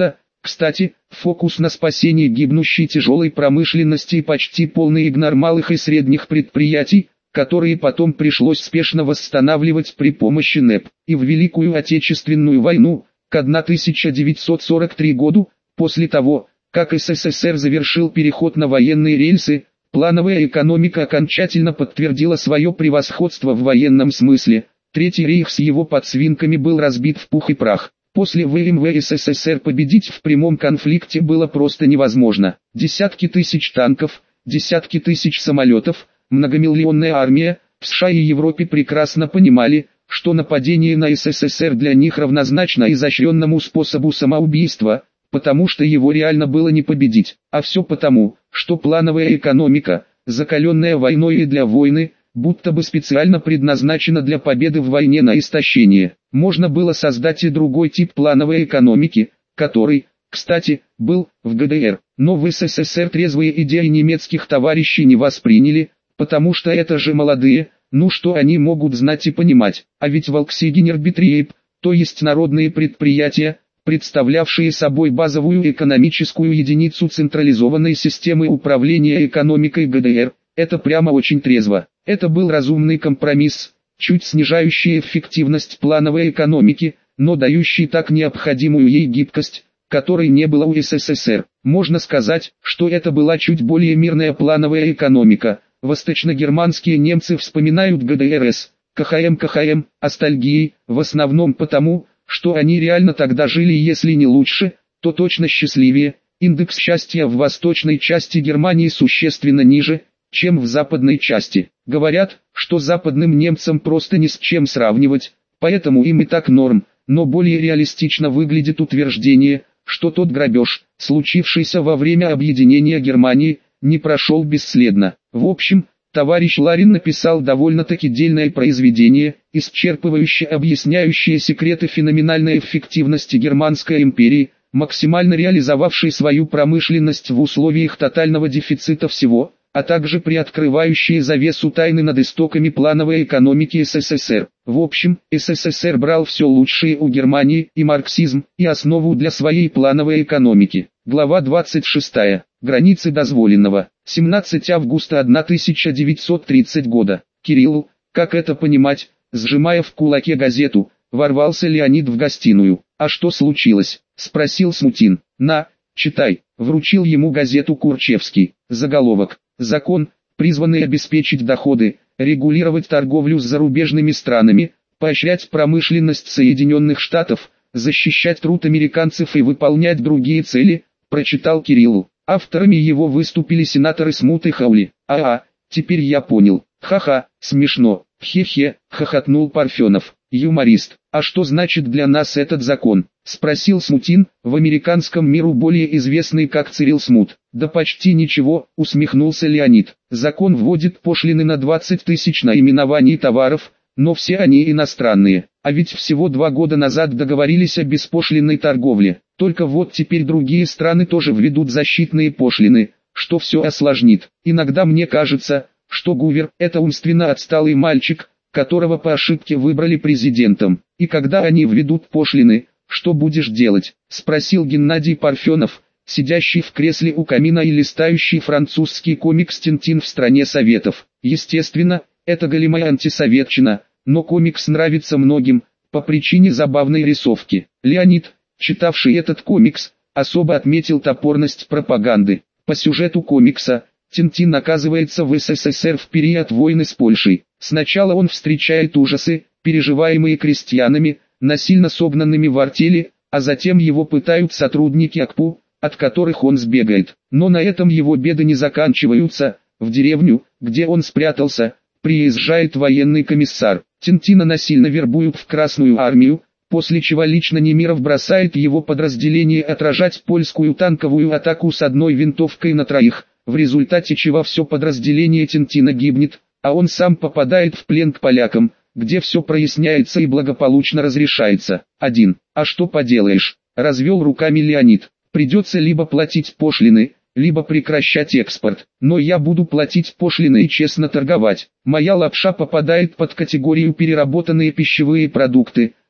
Кстати, фокус на спасении гибнущей тяжелой промышленности и почти полный игнор малых и средних предприятий, которые потом пришлось спешно восстанавливать при помощи НЭП. И в Великую Отечественную войну, к тысяча девятьсот сорок третьему году, после того, как СССР завершил переход на военные рельсы, плановая экономика окончательно подтвердила свое превосходство в военном смысле. Третий рейх с его подсвинками был разбит в пух и прах. После ВМВ СССР победить в прямом конфликте было просто невозможно. Десятки тысяч танков, десятки тысяч самолетов, многомиллионная армия. В США и Европе прекрасно понимали, что нападение на СССР для них равнозначно изощренному способу самоубийства, потому что его реально было не победить. А все потому, что плановая экономика, закаленная войной и для войны, будто бы специально предназначена для победы в войне на истощение. Можно было создать и другой тип плановой экономики, который, кстати, был в ГДР, но в СССР трезвые идеи немецких товарищей не восприняли, потому что это же молодые, ну что они могут знать и понимать. А ведь Volkswagen-Betrieb, то есть народные предприятия, представлявшие собой базовую экономическую единицу централизованной системы управления экономикой ГДР, это прямо очень трезво. Это был разумный компромисс, чуть снижающий эффективность плановой экономики, но дающий так необходимую ей гибкость, которой не было у СССР. Можно сказать, что это была чуть более мирная плановая экономика. Восточно-германские немцы вспоминают ГДРС, КХМ КХМ, ностальгией, в основном потому, что они реально тогда жили, если не лучше, то точно счастливее. Индекс счастья в восточной части Германии существенно ниже, чем в западной части. Говорят, что западным немцам просто ни с чем сравнивать, поэтому им и так норм, но более реалистично выглядит утверждение, что тот грабеж, случившийся во время объединения Германии, не прошел бесследно. В общем, товарищ Ларин написал довольно-таки дельное произведение, исчерпывающе объясняющее секреты феноменальной эффективности Германской империи, максимально реализовавшей свою промышленность в условиях тотального дефицита всего, а также приоткрывающие завесу тайны над истоками плановой экономики СССР. В общем, СССР брал все лучшее у Германии и марксизм, и основу для своей плановой экономики. Глава двадцать шестая. Границы дозволенного. семнадцатого августа тысяча девятьсот тридцатого года. Кириллу, как это понимать, сжимая в кулаке газету, ворвался Леонид в гостиную. «А что случилось?» – спросил Смутин. «На, читай», – вручил ему газету Курчевский. Заголовок. Закон, призванный обеспечить доходы, регулировать торговлю с зарубежными странами, поощрять промышленность Соединенных Штатов, защищать труд американцев и выполнять другие цели, прочитал Кириллу. Авторами его выступили сенаторы Смут и Хаули. «А-а, теперь я понял. Ха-ха, смешно. Хе-хе», — хохотнул Парфенов. «Юморист. А что значит для нас этот закон?» — спросил Смутин, в американском миру более известный как Цирил Смут. «Да почти ничего», — усмехнулся Леонид. «Закон вводит пошлины на двадцать тысяч наименований товаров, но все они иностранные. А ведь всего два года назад договорились о беспошлинной торговле. Только вот теперь другие страны тоже введут защитные пошлины, что все осложнит. Иногда мне кажется, что Гувер – это умственно отсталый мальчик, которого по ошибке выбрали президентом. И когда они введут пошлины, что будешь делать?» – спросил Геннадий Парфенов, сидящий в кресле у камина и листающий французский комикс «Тинтин в стране советов». Естественно, это голимая антисоветчина, но комикс нравится многим, по причине забавной рисовки. Леонид, читавший этот комикс, особо отметил топорность пропаганды. По сюжету комикса, Тинтин оказывается в СССР в период войны с Польшей. Сначала он встречает ужасы, переживаемые крестьянами, насильно согнанными в артели, а затем его пытают сотрудники АКПУ, от которых он сбегает. Но на этом его беды не заканчиваются. В деревню, где он спрятался, приезжает военный комиссар. Тинтина насильно вербуют в Красную армию, после чего лично Немиров бросает его подразделение отражать польскую танковую атаку с одной винтовкой на троих, в результате чего все подразделение Тинтина гибнет, а он сам попадает в плен к полякам, где все проясняется и благополучно разрешается. Один. «А что поделаешь?» – развел руками Леонид. «Придется либо платить пошлины, либо прекращать экспорт. Но я буду платить пошлины и честно торговать. Моя лапша попадает под категорию переработанные пищевые продукты,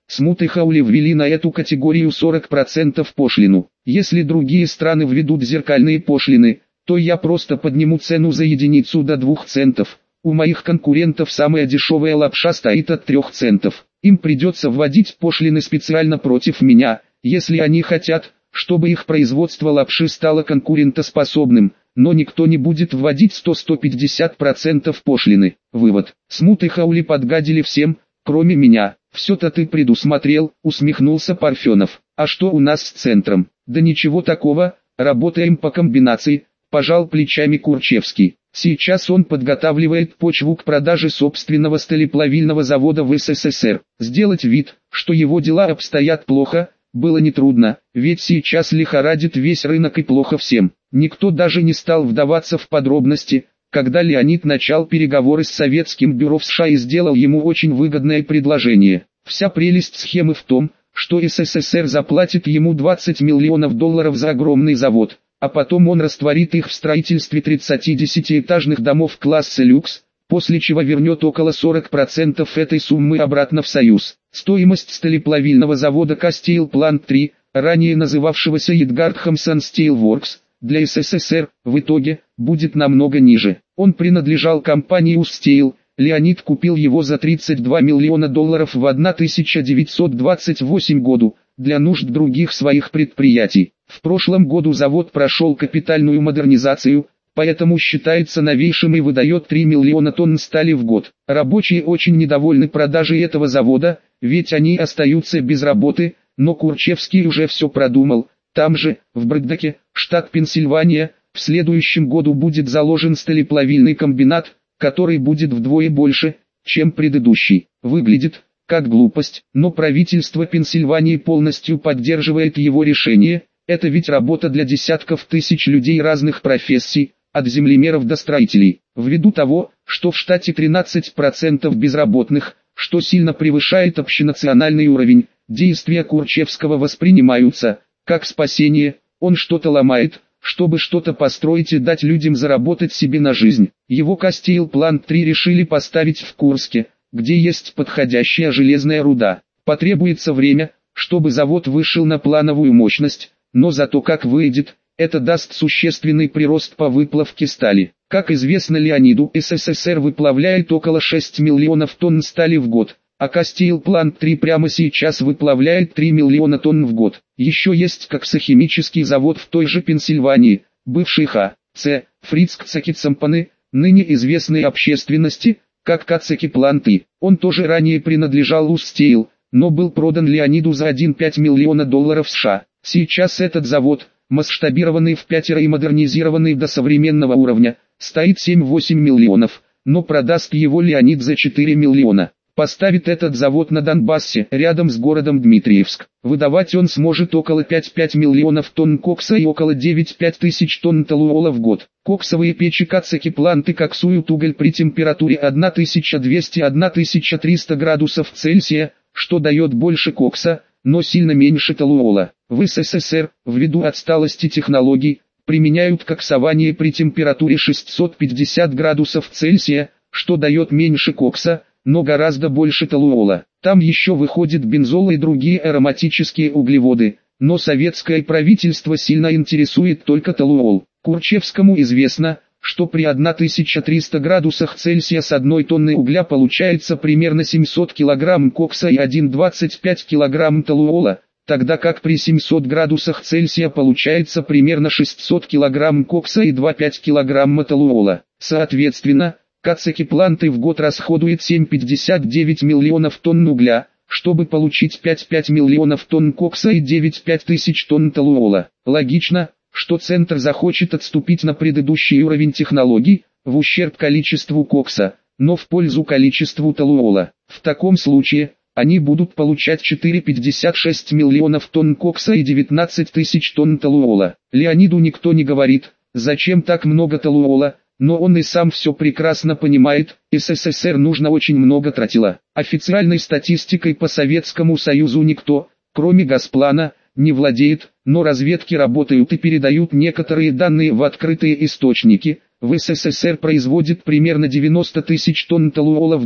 Смутыхаули ввели на эту категорию сорок процентов пошлину. Если другие страны введут зеркальные пошлины, то я просто подниму цену за единицу до двух центов. У моих конкурентов самая дешевая лапша стоит от трёх центов. Им придется вводить пошлины специально против меня, если они хотят, чтобы их производство лапши стало конкурентоспособным, но никто не будет вводить сто — сто пятьдесят процентов пошлины. Вывод. Смутыхаули подгадили всем, кроме меня. «Все-то ты предусмотрел», — усмехнулся Парфенов. «А что у нас с центром?» «Да ничего такого, работаем по комбинации», — пожал плечами Курчевский. «Сейчас он подготавливает почву к продаже собственного сталеплавильного завода в СССР. Сделать вид, что его дела обстоят плохо, было нетрудно, ведь сейчас лихорадит весь рынок и плохо всем. Никто даже не стал вдаваться в подробности, когда Леонид начал переговоры с советским бюро в США и сделал ему очень выгодное предложение. Вся прелесть схемы в том, что СССР заплатит ему двадцать миллионов долларов за огромный завод, а потом он растворит их в строительстве тридцати десятиэтажных домов класса люкс, после чего вернет около сорок процентов этой суммы обратно в Союз. Стоимость сталеплавильного завода Steel Plant три, ранее называвшегося Едгардхамсон Steel Works, для СССР, в итоге, будет намного ниже. Он принадлежал компании Устейл, Леонид купил его за тридцать два миллиона долларов в тысяча девятьсот двадцать восьмом году, для нужд других своих предприятий. В прошлом году завод прошел капитальную модернизацию, поэтому считается новейшим и выдает три миллиона тонн стали в год. Рабочие очень недовольны продажей этого завода, ведь они остаются без работы, но Курчевский уже все продумал. Там же, в Брэддоке, штат Пенсильвания, в следующем году будет заложен сталеплавильный комбинат, который будет вдвое больше, чем предыдущий. Выглядит, как глупость, но правительство Пенсильвании полностью поддерживает его решение. Это ведь работа для десятков тысяч людей разных профессий, от землемеров до строителей. Ввиду того, что в штате тринадцать процентов безработных, что сильно превышает общенациональный уровень, действия Курчевского воспринимаются как спасение. Он что-то ломает, чтобы что-то построить и дать людям заработать себе на жизнь. Его Steel Plant три решили поставить в Курске, где есть подходящая железная руда. Потребуется время, чтобы завод вышел на плановую мощность, но зато как выйдет, это даст существенный прирост по выплавке стали. Как известно Леониду, СССР выплавляет около шести миллионов тонн стали в год, а Steel Plant три прямо сейчас выплавляет три миллиона тонн в год. Еще есть коксохимический завод в той же Пенсильвании, бывший Х. Ц. Фрицк Цекицампаны, ныне известный общественности, как Кацеки Планты. Он тоже ранее принадлежал Устейл, но был продан Леониду за один целых пять миллиона долларов США. Сейчас этот завод, масштабированный в пятеро и модернизированный до современного уровня, стоит семь-восемь миллионов, но продаст его Леонид за четыре миллиона. Поставит этот завод на Донбассе, рядом с городом Дмитриевск. Выдавать он сможет около пяти миллионов тонн кокса и около девяти пяти тысяч тонн толуола в год. Коксовые печи Кацеки Планты коксуют уголь при температуре тысяча двести — тысяча триста градусов Цельсия, что дает больше кокса, но сильно меньше толуола. В СССР, ввиду отсталости технологий, применяют коксование при температуре шестьсот пятьдесят градусов Цельсия, что дает меньше кокса, но гораздо больше толуола. Там еще выходит бензол и другие ароматические углеводы, но советское правительство сильно интересует только толуол. Курчевскому известно, что при тысяче триста градусах Цельсия с одной тонны угля получается примерно семьсот килограмм кокса и один целых двадцать пять сотых килограмм толуола, тогда как при семисот градусах Цельсия получается примерно шестьсот килограмм кокса и два целых пять десятых килограмма толуола. Соответственно, Кацеки Планты в год расходует семь целых пятьдесят девять миллионов тонн угля, чтобы получить пять целых пять миллионов тонн кокса и девять целых пять тысяч тонн толуола. Логично, что Центр захочет отступить на предыдущий уровень технологий, в ущерб количеству кокса, но в пользу количеству толуола. В таком случае, они будут получать четыре целых пятьдесят шесть миллионов тонн кокса и девятнадцать тысяч тонн толуола. Леониду никто не говорит, зачем так много толуола, но он и сам все прекрасно понимает. СССР нужно очень много тратило. Официальной статистикой по Советскому Союзу никто, кроме Госплана, не владеет, но разведки работают и передают некоторые данные в открытые источники. В СССР производит примерно девяносто тысяч тонн толуола в год,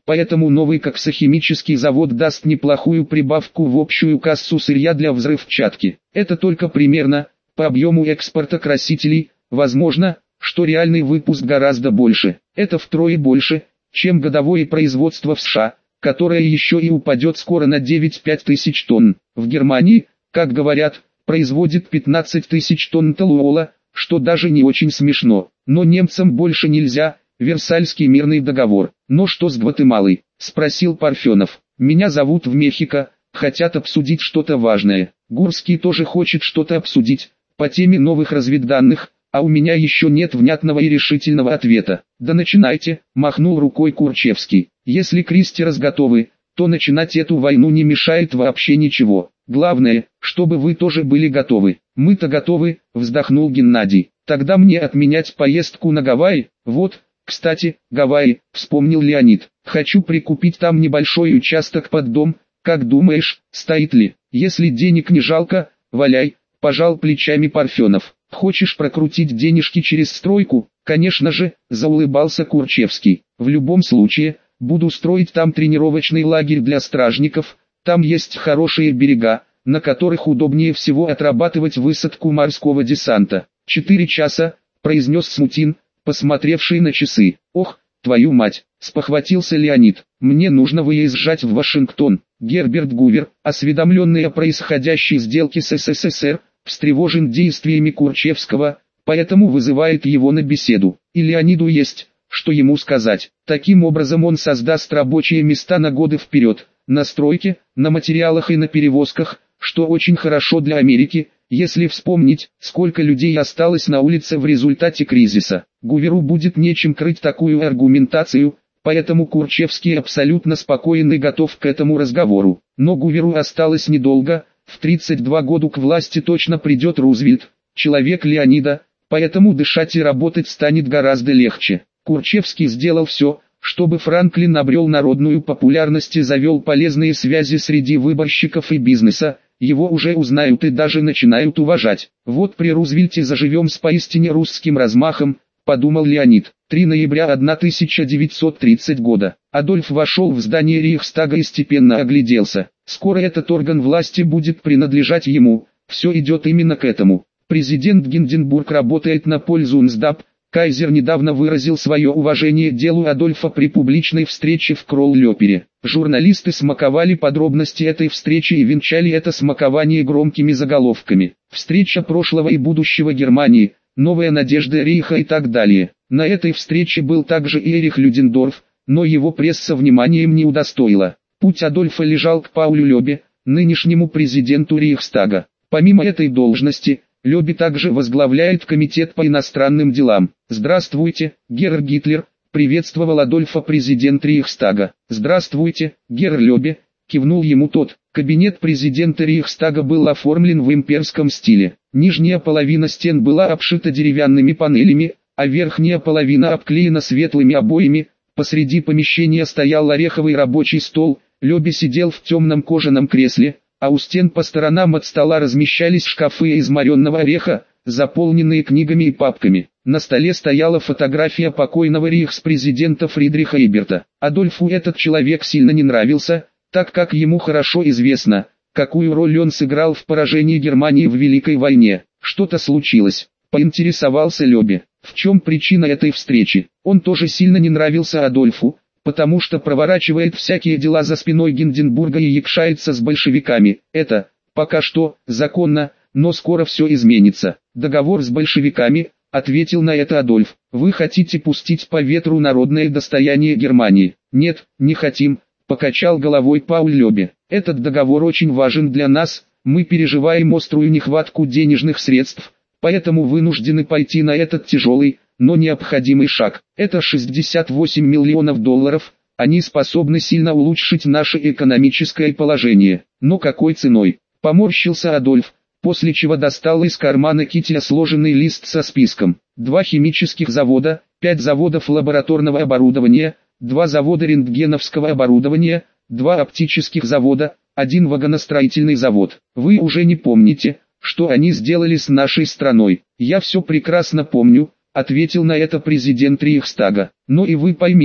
поэтому новый коксохимический завод даст неплохую прибавку в общую кассу сырья для взрывчатки. Это только примерно, по объему экспорта красителей, возможно, что реальный выпуск гораздо больше. Это втрое больше, чем годовое производство в США, которое еще и упадет скоро на девять целых пять десятых тысяч тонн. В Германии, как говорят, производит пятнадцать тысяч тонн толуола, что даже не очень смешно. Но немцам больше нельзя, Версальский мирный договор. Но что с Гватемалой? Спросил Парфенов. Меня зовут в Мехико, хотят обсудить что-то важное. Гурский тоже хочет что-то обсудить, по теме новых разведданных, а у меня еще нет внятного и решительного ответа. Да начинайте, махнул рукой Курчевский. Если кристеры готовы, то начинать эту войну не мешает вообще ничего. Главное, чтобы вы тоже были готовы. Мы-то готовы, вздохнул Геннадий. Тогда мне отменять поездку на Гавайи? Вот, кстати, Гавайи, вспомнил Леонид. Хочу прикупить там небольшой участок под дом. Как думаешь, стоит ли? Если денег не жалко, валяй, пожал плечами Парфенов. Хочешь прокрутить денежки через стройку? Конечно же, заулыбался Курчевский. В любом случае, буду строить там тренировочный лагерь для стражников. Там есть хорошие берега, на которых удобнее всего отрабатывать высадку морского десанта. Четыре часа, произнес Смутин, посмотревший на часы. Ох, твою мать, спохватился Леонид. Мне нужно выезжать в Вашингтон. Герберт Гувер, осведомленный о происходящей сделке с СССР, встревожен действиями Курчевского, поэтому вызывает его на беседу. И Леониду есть, что ему сказать. Таким образом он создаст рабочие места на годы вперед, на стройке, на материалах и на перевозках, что очень хорошо для Америки, если вспомнить, сколько людей осталось на улице в результате кризиса. Гуверу будет нечем крыть такую аргументацию, поэтому Курчевский абсолютно спокоен и готов к этому разговору. Но Гуверу осталось недолго. В тридцать два года к власти точно придет Рузвельт, человек Леонида, поэтому дышать и работать станет гораздо легче. Курчевский сделал все, чтобы Франклин обрел народную популярность и завел полезные связи среди выборщиков и бизнеса, его уже узнают и даже начинают уважать. Вот при Рузвельте заживем с поистине русским размахом, подумал Леонид. третьего ноября тысяча девятьсот тридцатого года. Адольф вошел в здание Рейхстага и степенно огляделся. Скоро этот орган власти будет принадлежать ему, все идет именно к этому. Президент Гинденбург работает на пользу НСДАП. Кайзер недавно выразил свое уважение делу Адольфа при публичной встрече в Кроллёпере. Журналисты смаковали подробности этой встречи и венчали это смакование громкими заголовками. Встреча прошлого и будущего Германии, новая надежда Рейха и так далее. На этой встрече был также и Эрих Людендорф, но его пресса вниманием не удостоила. Путь Адольфа лежал к Паулю Лёбе, нынешнему президенту Рейхстага. Помимо этой должности, Лёбе также возглавляет комитет по иностранным делам. «Здравствуйте, Герр Гитлер», — приветствовал Адольфа президент Рейхстага. «Здравствуйте, Герр Лёбе», — кивнул ему тот. Кабинет президента Рейхстага был оформлен в имперском стиле. Нижняя половина стен была обшита деревянными панелями, а верхняя половина обклеена светлыми обоями. Посреди помещения стоял ореховый рабочий стол. Лёбе сидел в темном кожаном кресле, а у стен по сторонам от стола размещались шкафы из моренного ореха, заполненные книгами и папками. На столе стояла фотография покойного рейхспрезидента Фридриха Эберта. Адольфу этот человек сильно не нравился, так как ему хорошо известно, какую роль он сыграл в поражении Германии в Великой войне. Что-то случилось, поинтересовался Лёбе. В чем причина этой встречи? Он тоже сильно не нравился Адольфу, потому что проворачивает всякие дела за спиной Гинденбурга и якшается с большевиками. Это, пока что, законно, но скоро все изменится. Договор с большевиками, ответил на это Адольф. Вы хотите пустить по ветру народное достояние Германии? Нет, не хотим, покачал головой Пауль Лёбе. Этот договор очень важен для нас, мы переживаем острую нехватку денежных средств, поэтому вынуждены пойти на этот тяжелый, но необходимый шаг. Это шестьдесят восемь миллионов долларов, они способны сильно улучшить наше экономическое положение. Но какой ценой? Поморщился Адольф, после чего достал из кармана кителя сложенный лист со списком. Два химических завода, пять заводов лабораторного оборудования, два завода рентгеновского оборудования, два оптических завода, один вагоностроительный завод. Вы уже не помните, что они сделали с нашей страной? Я все прекрасно помню, ответил на это президент Рейхстага. Но и вы поймите,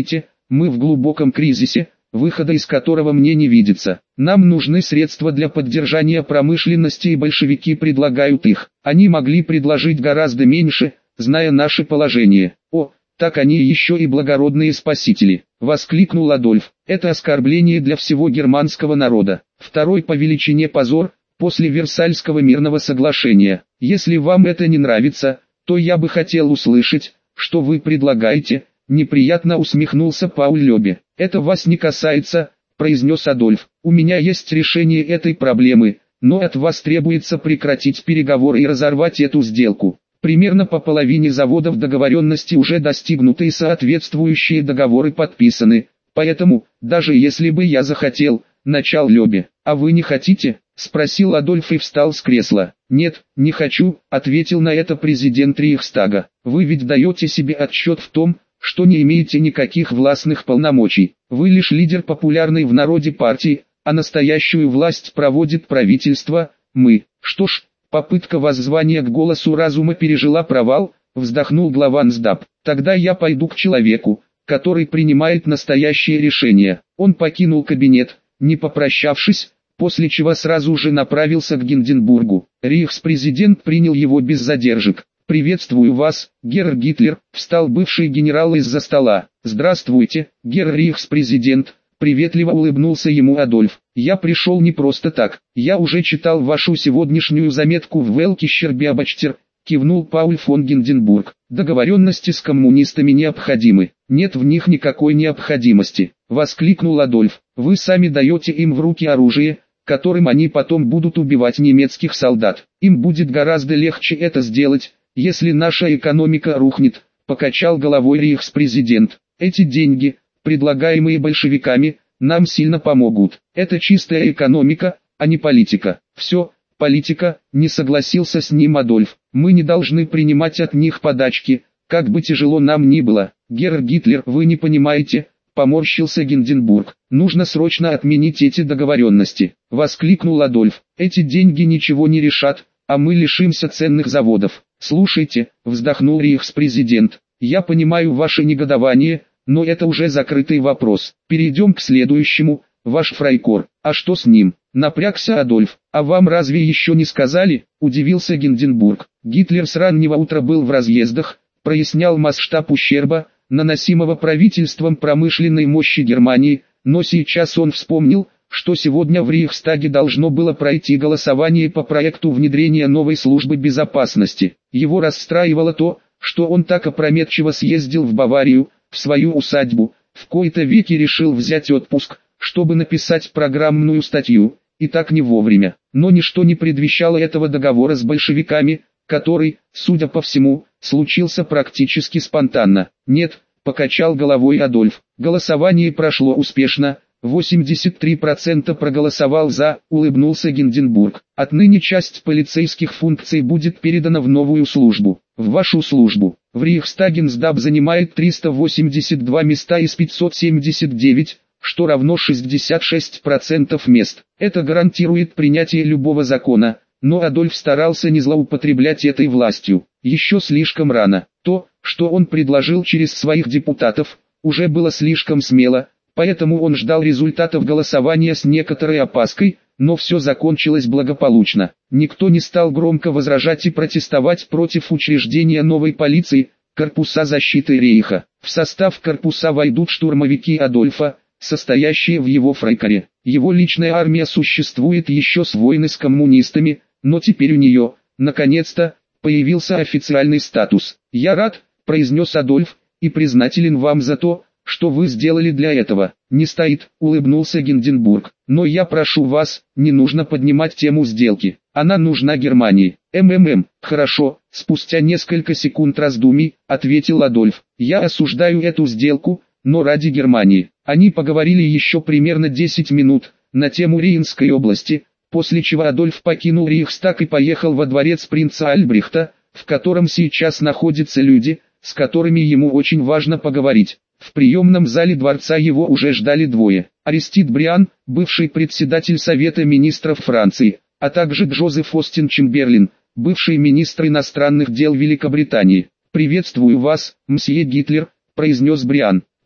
Мы в глубоком кризисе, выхода из которого мне не видится. Нам нужны средства для поддержания промышленности, и большевики предлагают их. Они могли предложить гораздо меньше, зная наше положение. О, так они еще и благородные спасители, воскликнул Адольф. Это оскорбление для всего германского народа. Второй по величине позор, после Версальского мирного соглашения. Если вам это не нравится, то я бы хотел услышать, что вы предлагаете. Неприятно усмехнулся Пауль Лёбе. Это вас не касается, произнес Адольф. У меня есть решение этой проблемы, но от вас требуется прекратить переговоры и разорвать эту сделку. Примерно по половине заводов договоренности уже достигнуты и соответствующие договоры подписаны. Поэтому, даже если бы я захотел, начал Лёбе. А вы не хотите? Спросил Адольф и встал с кресла. «Нет, не хочу», — ответил на это президент Рейхстага. «Вы ведь даете себе отчет в том, что не имеете никаких властных полномочий. Вы лишь лидер популярной в народе партии, а настоящую власть проводит правительство, мы». «Что ж, попытка воззвания к голосу разума пережила провал», — вздохнул глава НСДАП. «Тогда я пойду к человеку, который принимает настоящее решение». Он покинул кабинет, не попрощавшись, после чего сразу же направился к Гинденбургу. Рейхспрезидент принял его без задержек. «Приветствую вас, Герр Гитлер», — встал бывший генерал из-за стола. «Здравствуйте, Герр Рейхспрезидент», — приветливо улыбнулся ему Адольф. «Я пришел не просто так. Я уже читал вашу сегодняшнюю заметку в Вэлкишер Биобачтер», — кивнул Пауль фон Гинденбург. «Договоренности с коммунистами необходимы». «Нет в них никакой необходимости», — воскликнул Адольф. «Вы сами даете им в руки оружие, которым они потом будут убивать немецких солдат. Им будет гораздо легче это сделать, если наша экономика рухнет», — покачал головой рейхспрезидент. «Эти деньги, предлагаемые большевиками, нам сильно помогут. Это чистая экономика, а не политика». «Все, политика», — не согласился с ним Адольф. «Мы не должны принимать от них подачки, как бы тяжело нам ни было». «Герр Гитлер, вы не понимаете», — поморщился Гинденбург. «Нужно срочно отменить эти договоренности», — воскликнул Адольф. «Эти деньги ничего не решат, а мы лишимся ценных заводов». «Слушайте», — вздохнул рейхспрезидент, — «я понимаю ваше негодование, но это уже закрытый вопрос. Перейдем к следующему, ваш фрайкор». «А что с ним?» — напрягся Адольф. «А вам разве еще не сказали?» — удивился Гинденбург. «Гитлер с раннего утра был в разъездах, прояснял масштаб ущерба, наносимого правительством промышленной мощи Германии, но сейчас он вспомнил, что сегодня в Рейхстаге должно было пройти голосование по проекту внедрения новой службы безопасности. Его расстраивало то, что он так опрометчиво съездил в Баварию, в свою усадьбу, в кои-то веки решил взять отпуск, чтобы написать программную статью, и так не вовремя. Но ничто не предвещало этого договора с большевиками, который, судя по всему, случился практически спонтанно. «Нет», — покачал головой Адольф, — «голосование прошло успешно». восемьдесят три процента проголосовал «за», улыбнулся Гинденбург. «Отныне часть полицейских функций будет передана в новую службу, в вашу службу. В Рейхстаге НСДАП занимает триста восемьдесят два места из пятисот семидесяти девяти, что равно шестьдесят шесть процентов мест. Это гарантирует принятие любого закона, но Адольф старался не злоупотреблять этой властью. Еще слишком рано. То, что он предложил через своих депутатов, уже было слишком смело. Поэтому он ждал результатов голосования с некоторой опаской, но все закончилось благополучно. Никто не стал громко возражать и протестовать против учреждения новой полиции, корпуса защиты Рейха. В состав корпуса войдут штурмовики Адольфа, состоящие в его фрайкоре. Его личная армия существует еще с войны с коммунистами, но теперь у нее, наконец-то, появился официальный статус. «Я рад», — произнес Адольф, — «и признателен вам за то, что вы сделали для этого». «Не стоит», — улыбнулся Гинденбург. «Но я прошу вас, не нужно поднимать тему сделки. Она нужна Германии». «МММ, хорошо», — спустя несколько секунд раздумий, ответил Адольф. «Я осуждаю эту сделку, но ради Германии». Они поговорили еще примерно десять минут, на тему Рейнской области, после чего Адольф покинул Рейхстаг и поехал во дворец принца Альбрехта, в котором сейчас находятся люди, с которыми ему очень важно поговорить. В приемном зале дворца его уже ждали двое. Арестит Бриан, бывший председатель Совета министров Франции, а также Джозеф Остин Чемберлин, бывший министр иностранных дел Великобритании. «Приветствую вас, мсье Гитлер», — произнес Бриан.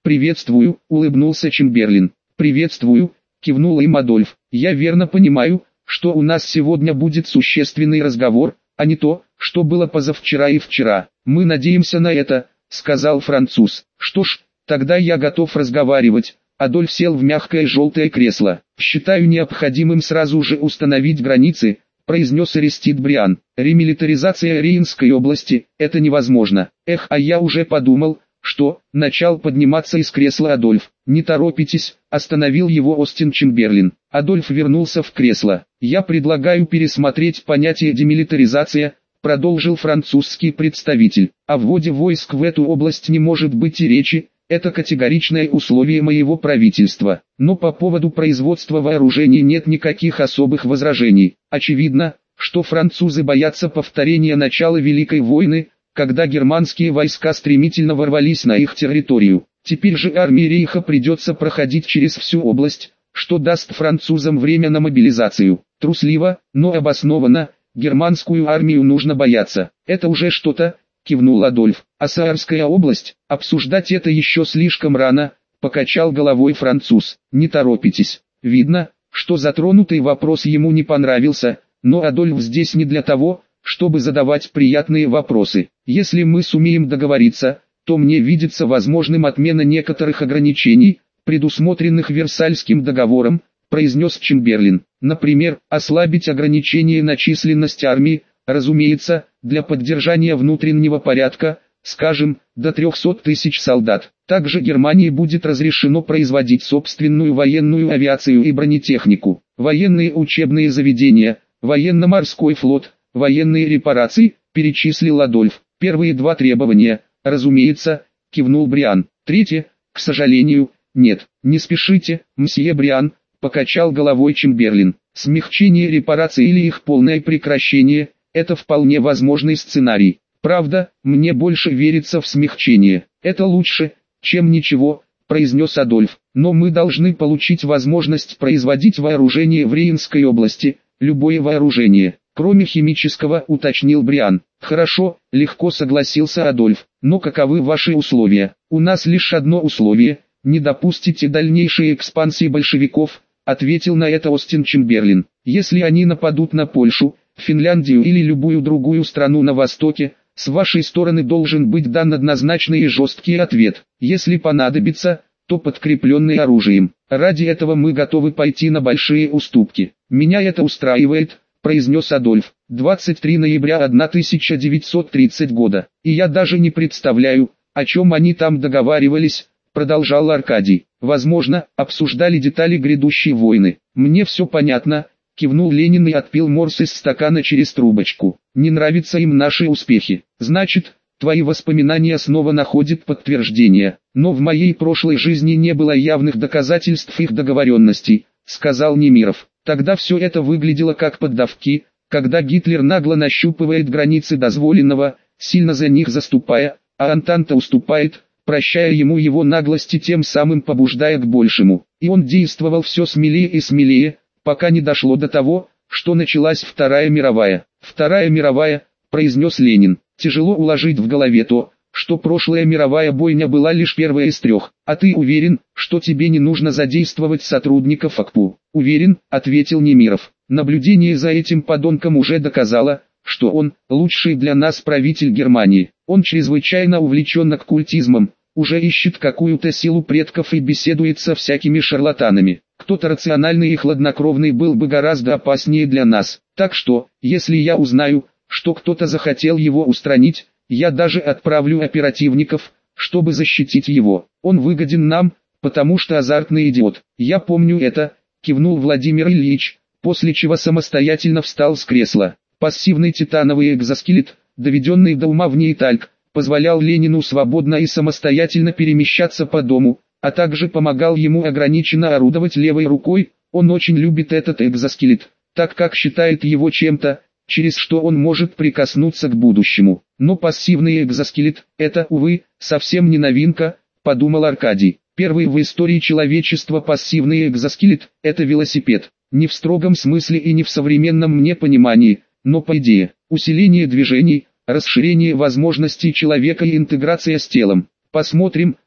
«Приветствую», — улыбнулся Чемберлин. «Приветствую», — кивнул им Адольф. «Я верно понимаю, что у нас сегодня будет существенный разговор, а не то, что было позавчера и вчера. Мы надеемся на это», — сказал француз. «Что ж, тогда я готов разговаривать». Адольф сел в мягкое желтое кресло. «Считаю необходимым сразу же установить границы», — произнес Арестит Бриан. «Ремилитаризация Рейнской области — это невозможно». «Эх, а я уже подумал, что...» — начал подниматься из кресла Адольф. «Не торопитесь», — остановил его Остин Чемберлин. Адольф вернулся в кресло. «Я предлагаю пересмотреть понятие демилитаризация», — продолжил французский представитель. «О вводе войск в эту область не может быть и речи. Это категоричное условие моего правительства. Но по поводу производства вооружений нет никаких особых возражений. Очевидно, что французы боятся повторения начала Великой войны, когда германские войска стремительно ворвались на их территорию. Теперь же армии Рейха придется проходить через всю область, что даст французам время на мобилизацию. Трусливо, но обоснованно, германскую армию нужно бояться. Это уже что-то», — кивнул Адольф. «А Саарская область, обсуждать это еще слишком рано», — покачал головой француз. «Не торопитесь». Видно, что затронутый вопрос ему не понравился, но Адольф здесь не для того, чтобы задавать приятные вопросы. «Если мы сумеем договориться, то мне видится возможным отмена некоторых ограничений, предусмотренных Версальским договором», — произнес Чемберлин. «Например, ослабить ограничения на численность армии, разумеется, для поддержания внутреннего порядка, скажем, до трехсот тысяч солдат. Также Германии будет разрешено производить собственную военную авиацию и бронетехнику, военные учебные заведения, военно-морской флот, военные репарации», — перечислил Адольф. «Первые два требования, разумеется», — кивнул Бриан. «Третье, к сожалению, нет». «Не спешите, мсье Бриан», — покачал головой Чемберлин. «Смягчение репараций или их полное прекращение — это вполне возможный сценарий. Правда, мне больше верится в смягчение. Это лучше, чем ничего», — произнес Адольф. «Но мы должны получить возможность производить вооружение в Рейнской области, любое вооружение, кроме химического», — уточнил Бриан. «Хорошо», — легко согласился Адольф. «Но каковы ваши условия?» «У нас лишь одно условие — не допустите дальнейшей экспансии большевиков», — ответил на это Остин Чемберлин. «Если они нападут на Польшу, Финляндию или любую другую страну на Востоке, с вашей стороны должен быть дан однозначный и жесткий ответ. Если понадобится, то подкрепленный оружием. Ради этого мы готовы пойти на большие уступки. Меня это устраивает», — произнес Адольф. «двадцать третьего ноября тысяча девятьсот тридцатого года. И я даже не представляю, о чем они там договаривались», — продолжал Аркадий. «Возможно, обсуждали детали грядущей войны. Мне все понятно», — кивнул Ленин и отпил морс из стакана через трубочку. «Не нравятся им наши успехи. Значит, твои воспоминания снова находят подтверждение. Но в моей прошлой жизни не было явных доказательств их договоренностей», — сказал Немиров. «Тогда все это выглядело как поддавки, когда Гитлер нагло нащупывает границы дозволенного, сильно за них заступая, а Антанта уступает, прощая ему его наглость и тем самым побуждая к большему. И он действовал все смелее и смелее, пока не дошло до того, что началась Вторая мировая. Вторая мировая», — произнес Ленин. «Тяжело уложить в голове то, что прошлая мировая бойня была лишь первая из трех. А ты уверен, что тебе не нужно задействовать сотрудников АКПУ?» «Уверен», — ответил Немиров. «Наблюдение за этим подонком уже доказало, что он – лучший для нас правитель Германии. Он чрезвычайно увлечен оккультизмом, уже ищет какую-то силу предков и беседует со всякими шарлатанами. Кто-то рациональный и хладнокровный был бы гораздо опаснее для нас. Так что, если я узнаю, что кто-то захотел его устранить, я даже отправлю оперативников, чтобы защитить его. Он выгоден нам, потому что азартный идиот. Я помню это», — кивнул Владимир Ильич, после чего самостоятельно встал с кресла. Пассивный титановый экзоскелет, доведенный до ума в нейтральк, позволял Ленину свободно и самостоятельно перемещаться по дому, а также помогал ему ограниченно орудовать левой рукой. Он очень любит этот экзоскелет, так как считает его чем-то, через что он может прикоснуться к будущему. Но пассивный экзоскелет – это, увы, совсем не новинка, подумал Аркадий. Первый в истории человечества пассивный экзоскелет – это велосипед. Не в строгом смысле и не в современном мне понимании, но по идее. Усиление движений, расширение возможностей человека и интеграция с телом. Посмотрим,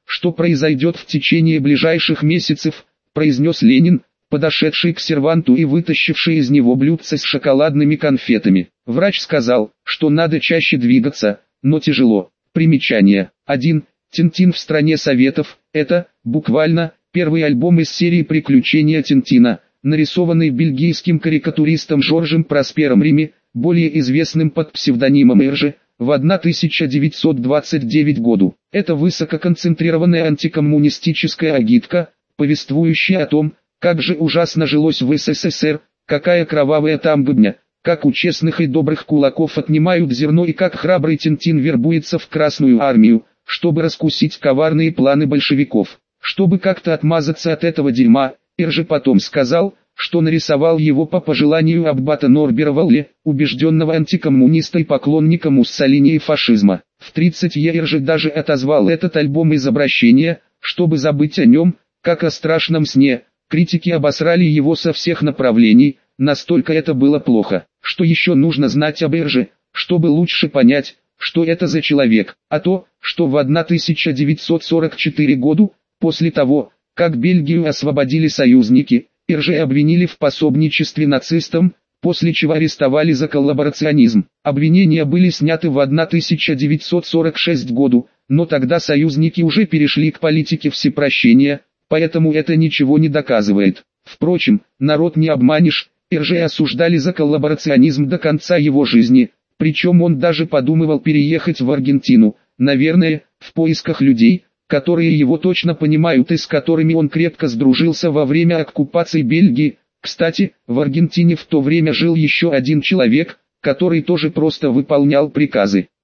что произойдет в течение ближайших месяцев, произнес Ленин, подошедший к серванту и вытащивший из него блюдце с шоколадными конфетами. Врач сказал, что надо чаще двигаться, но тяжело. Примечание. один. Тинтин в стране Советов. Это, буквально, первый альбом из серии «Приключения Тинтина», нарисованный бельгийским карикатуристом Жоржем Проспером Реми, более известным под псевдонимом Эрже, в тысяча девятьсот двадцать девятом году. Это высококонцентрированная антикоммунистическая агитка, повествующая о том, как же ужасно жилось в СССР, какая кровавая там быбня, как у честных и добрых кулаков отнимают зерно и как храбрый Тинтин вербуется в Красную армию, чтобы раскусить коварные планы большевиков. Чтобы как-то отмазаться от этого дерьма, Эрже потом сказал, что нарисовал его по пожеланию аббата Норбера Валле, убежденного антикоммуниста и поклонника Муссолини и фашизма. В тридцать Эрже даже отозвал этот альбом из обращения, чтобы забыть о нем, как о страшном сне. Критики обосрали его со всех направлений, настолько это было плохо. Что еще нужно знать об Эрже, чтобы лучше понять, что это за человек, а то, что в тысяча девятьсот сорок четвёртом году, после того, как Бельгию освободили союзники, Эрже обвинили в пособничестве нацистам, после чего арестовали за коллаборационизм. Обвинения были сняты в тысяча девятьсот сорок шестом году, но тогда союзники уже перешли к политике всепрощения, поэтому это ничего не доказывает. Впрочем, народ не обманешь, Эрже осуждали за коллаборационизм до конца его жизни, причем он даже подумывал переехать в Аргентину, наверное, в поисках людей, которые его точно понимают и с которыми он крепко сдружился во время оккупации Бельгии. Кстати, в Аргентине в то время жил еще один человек, который тоже просто выполнял приказы.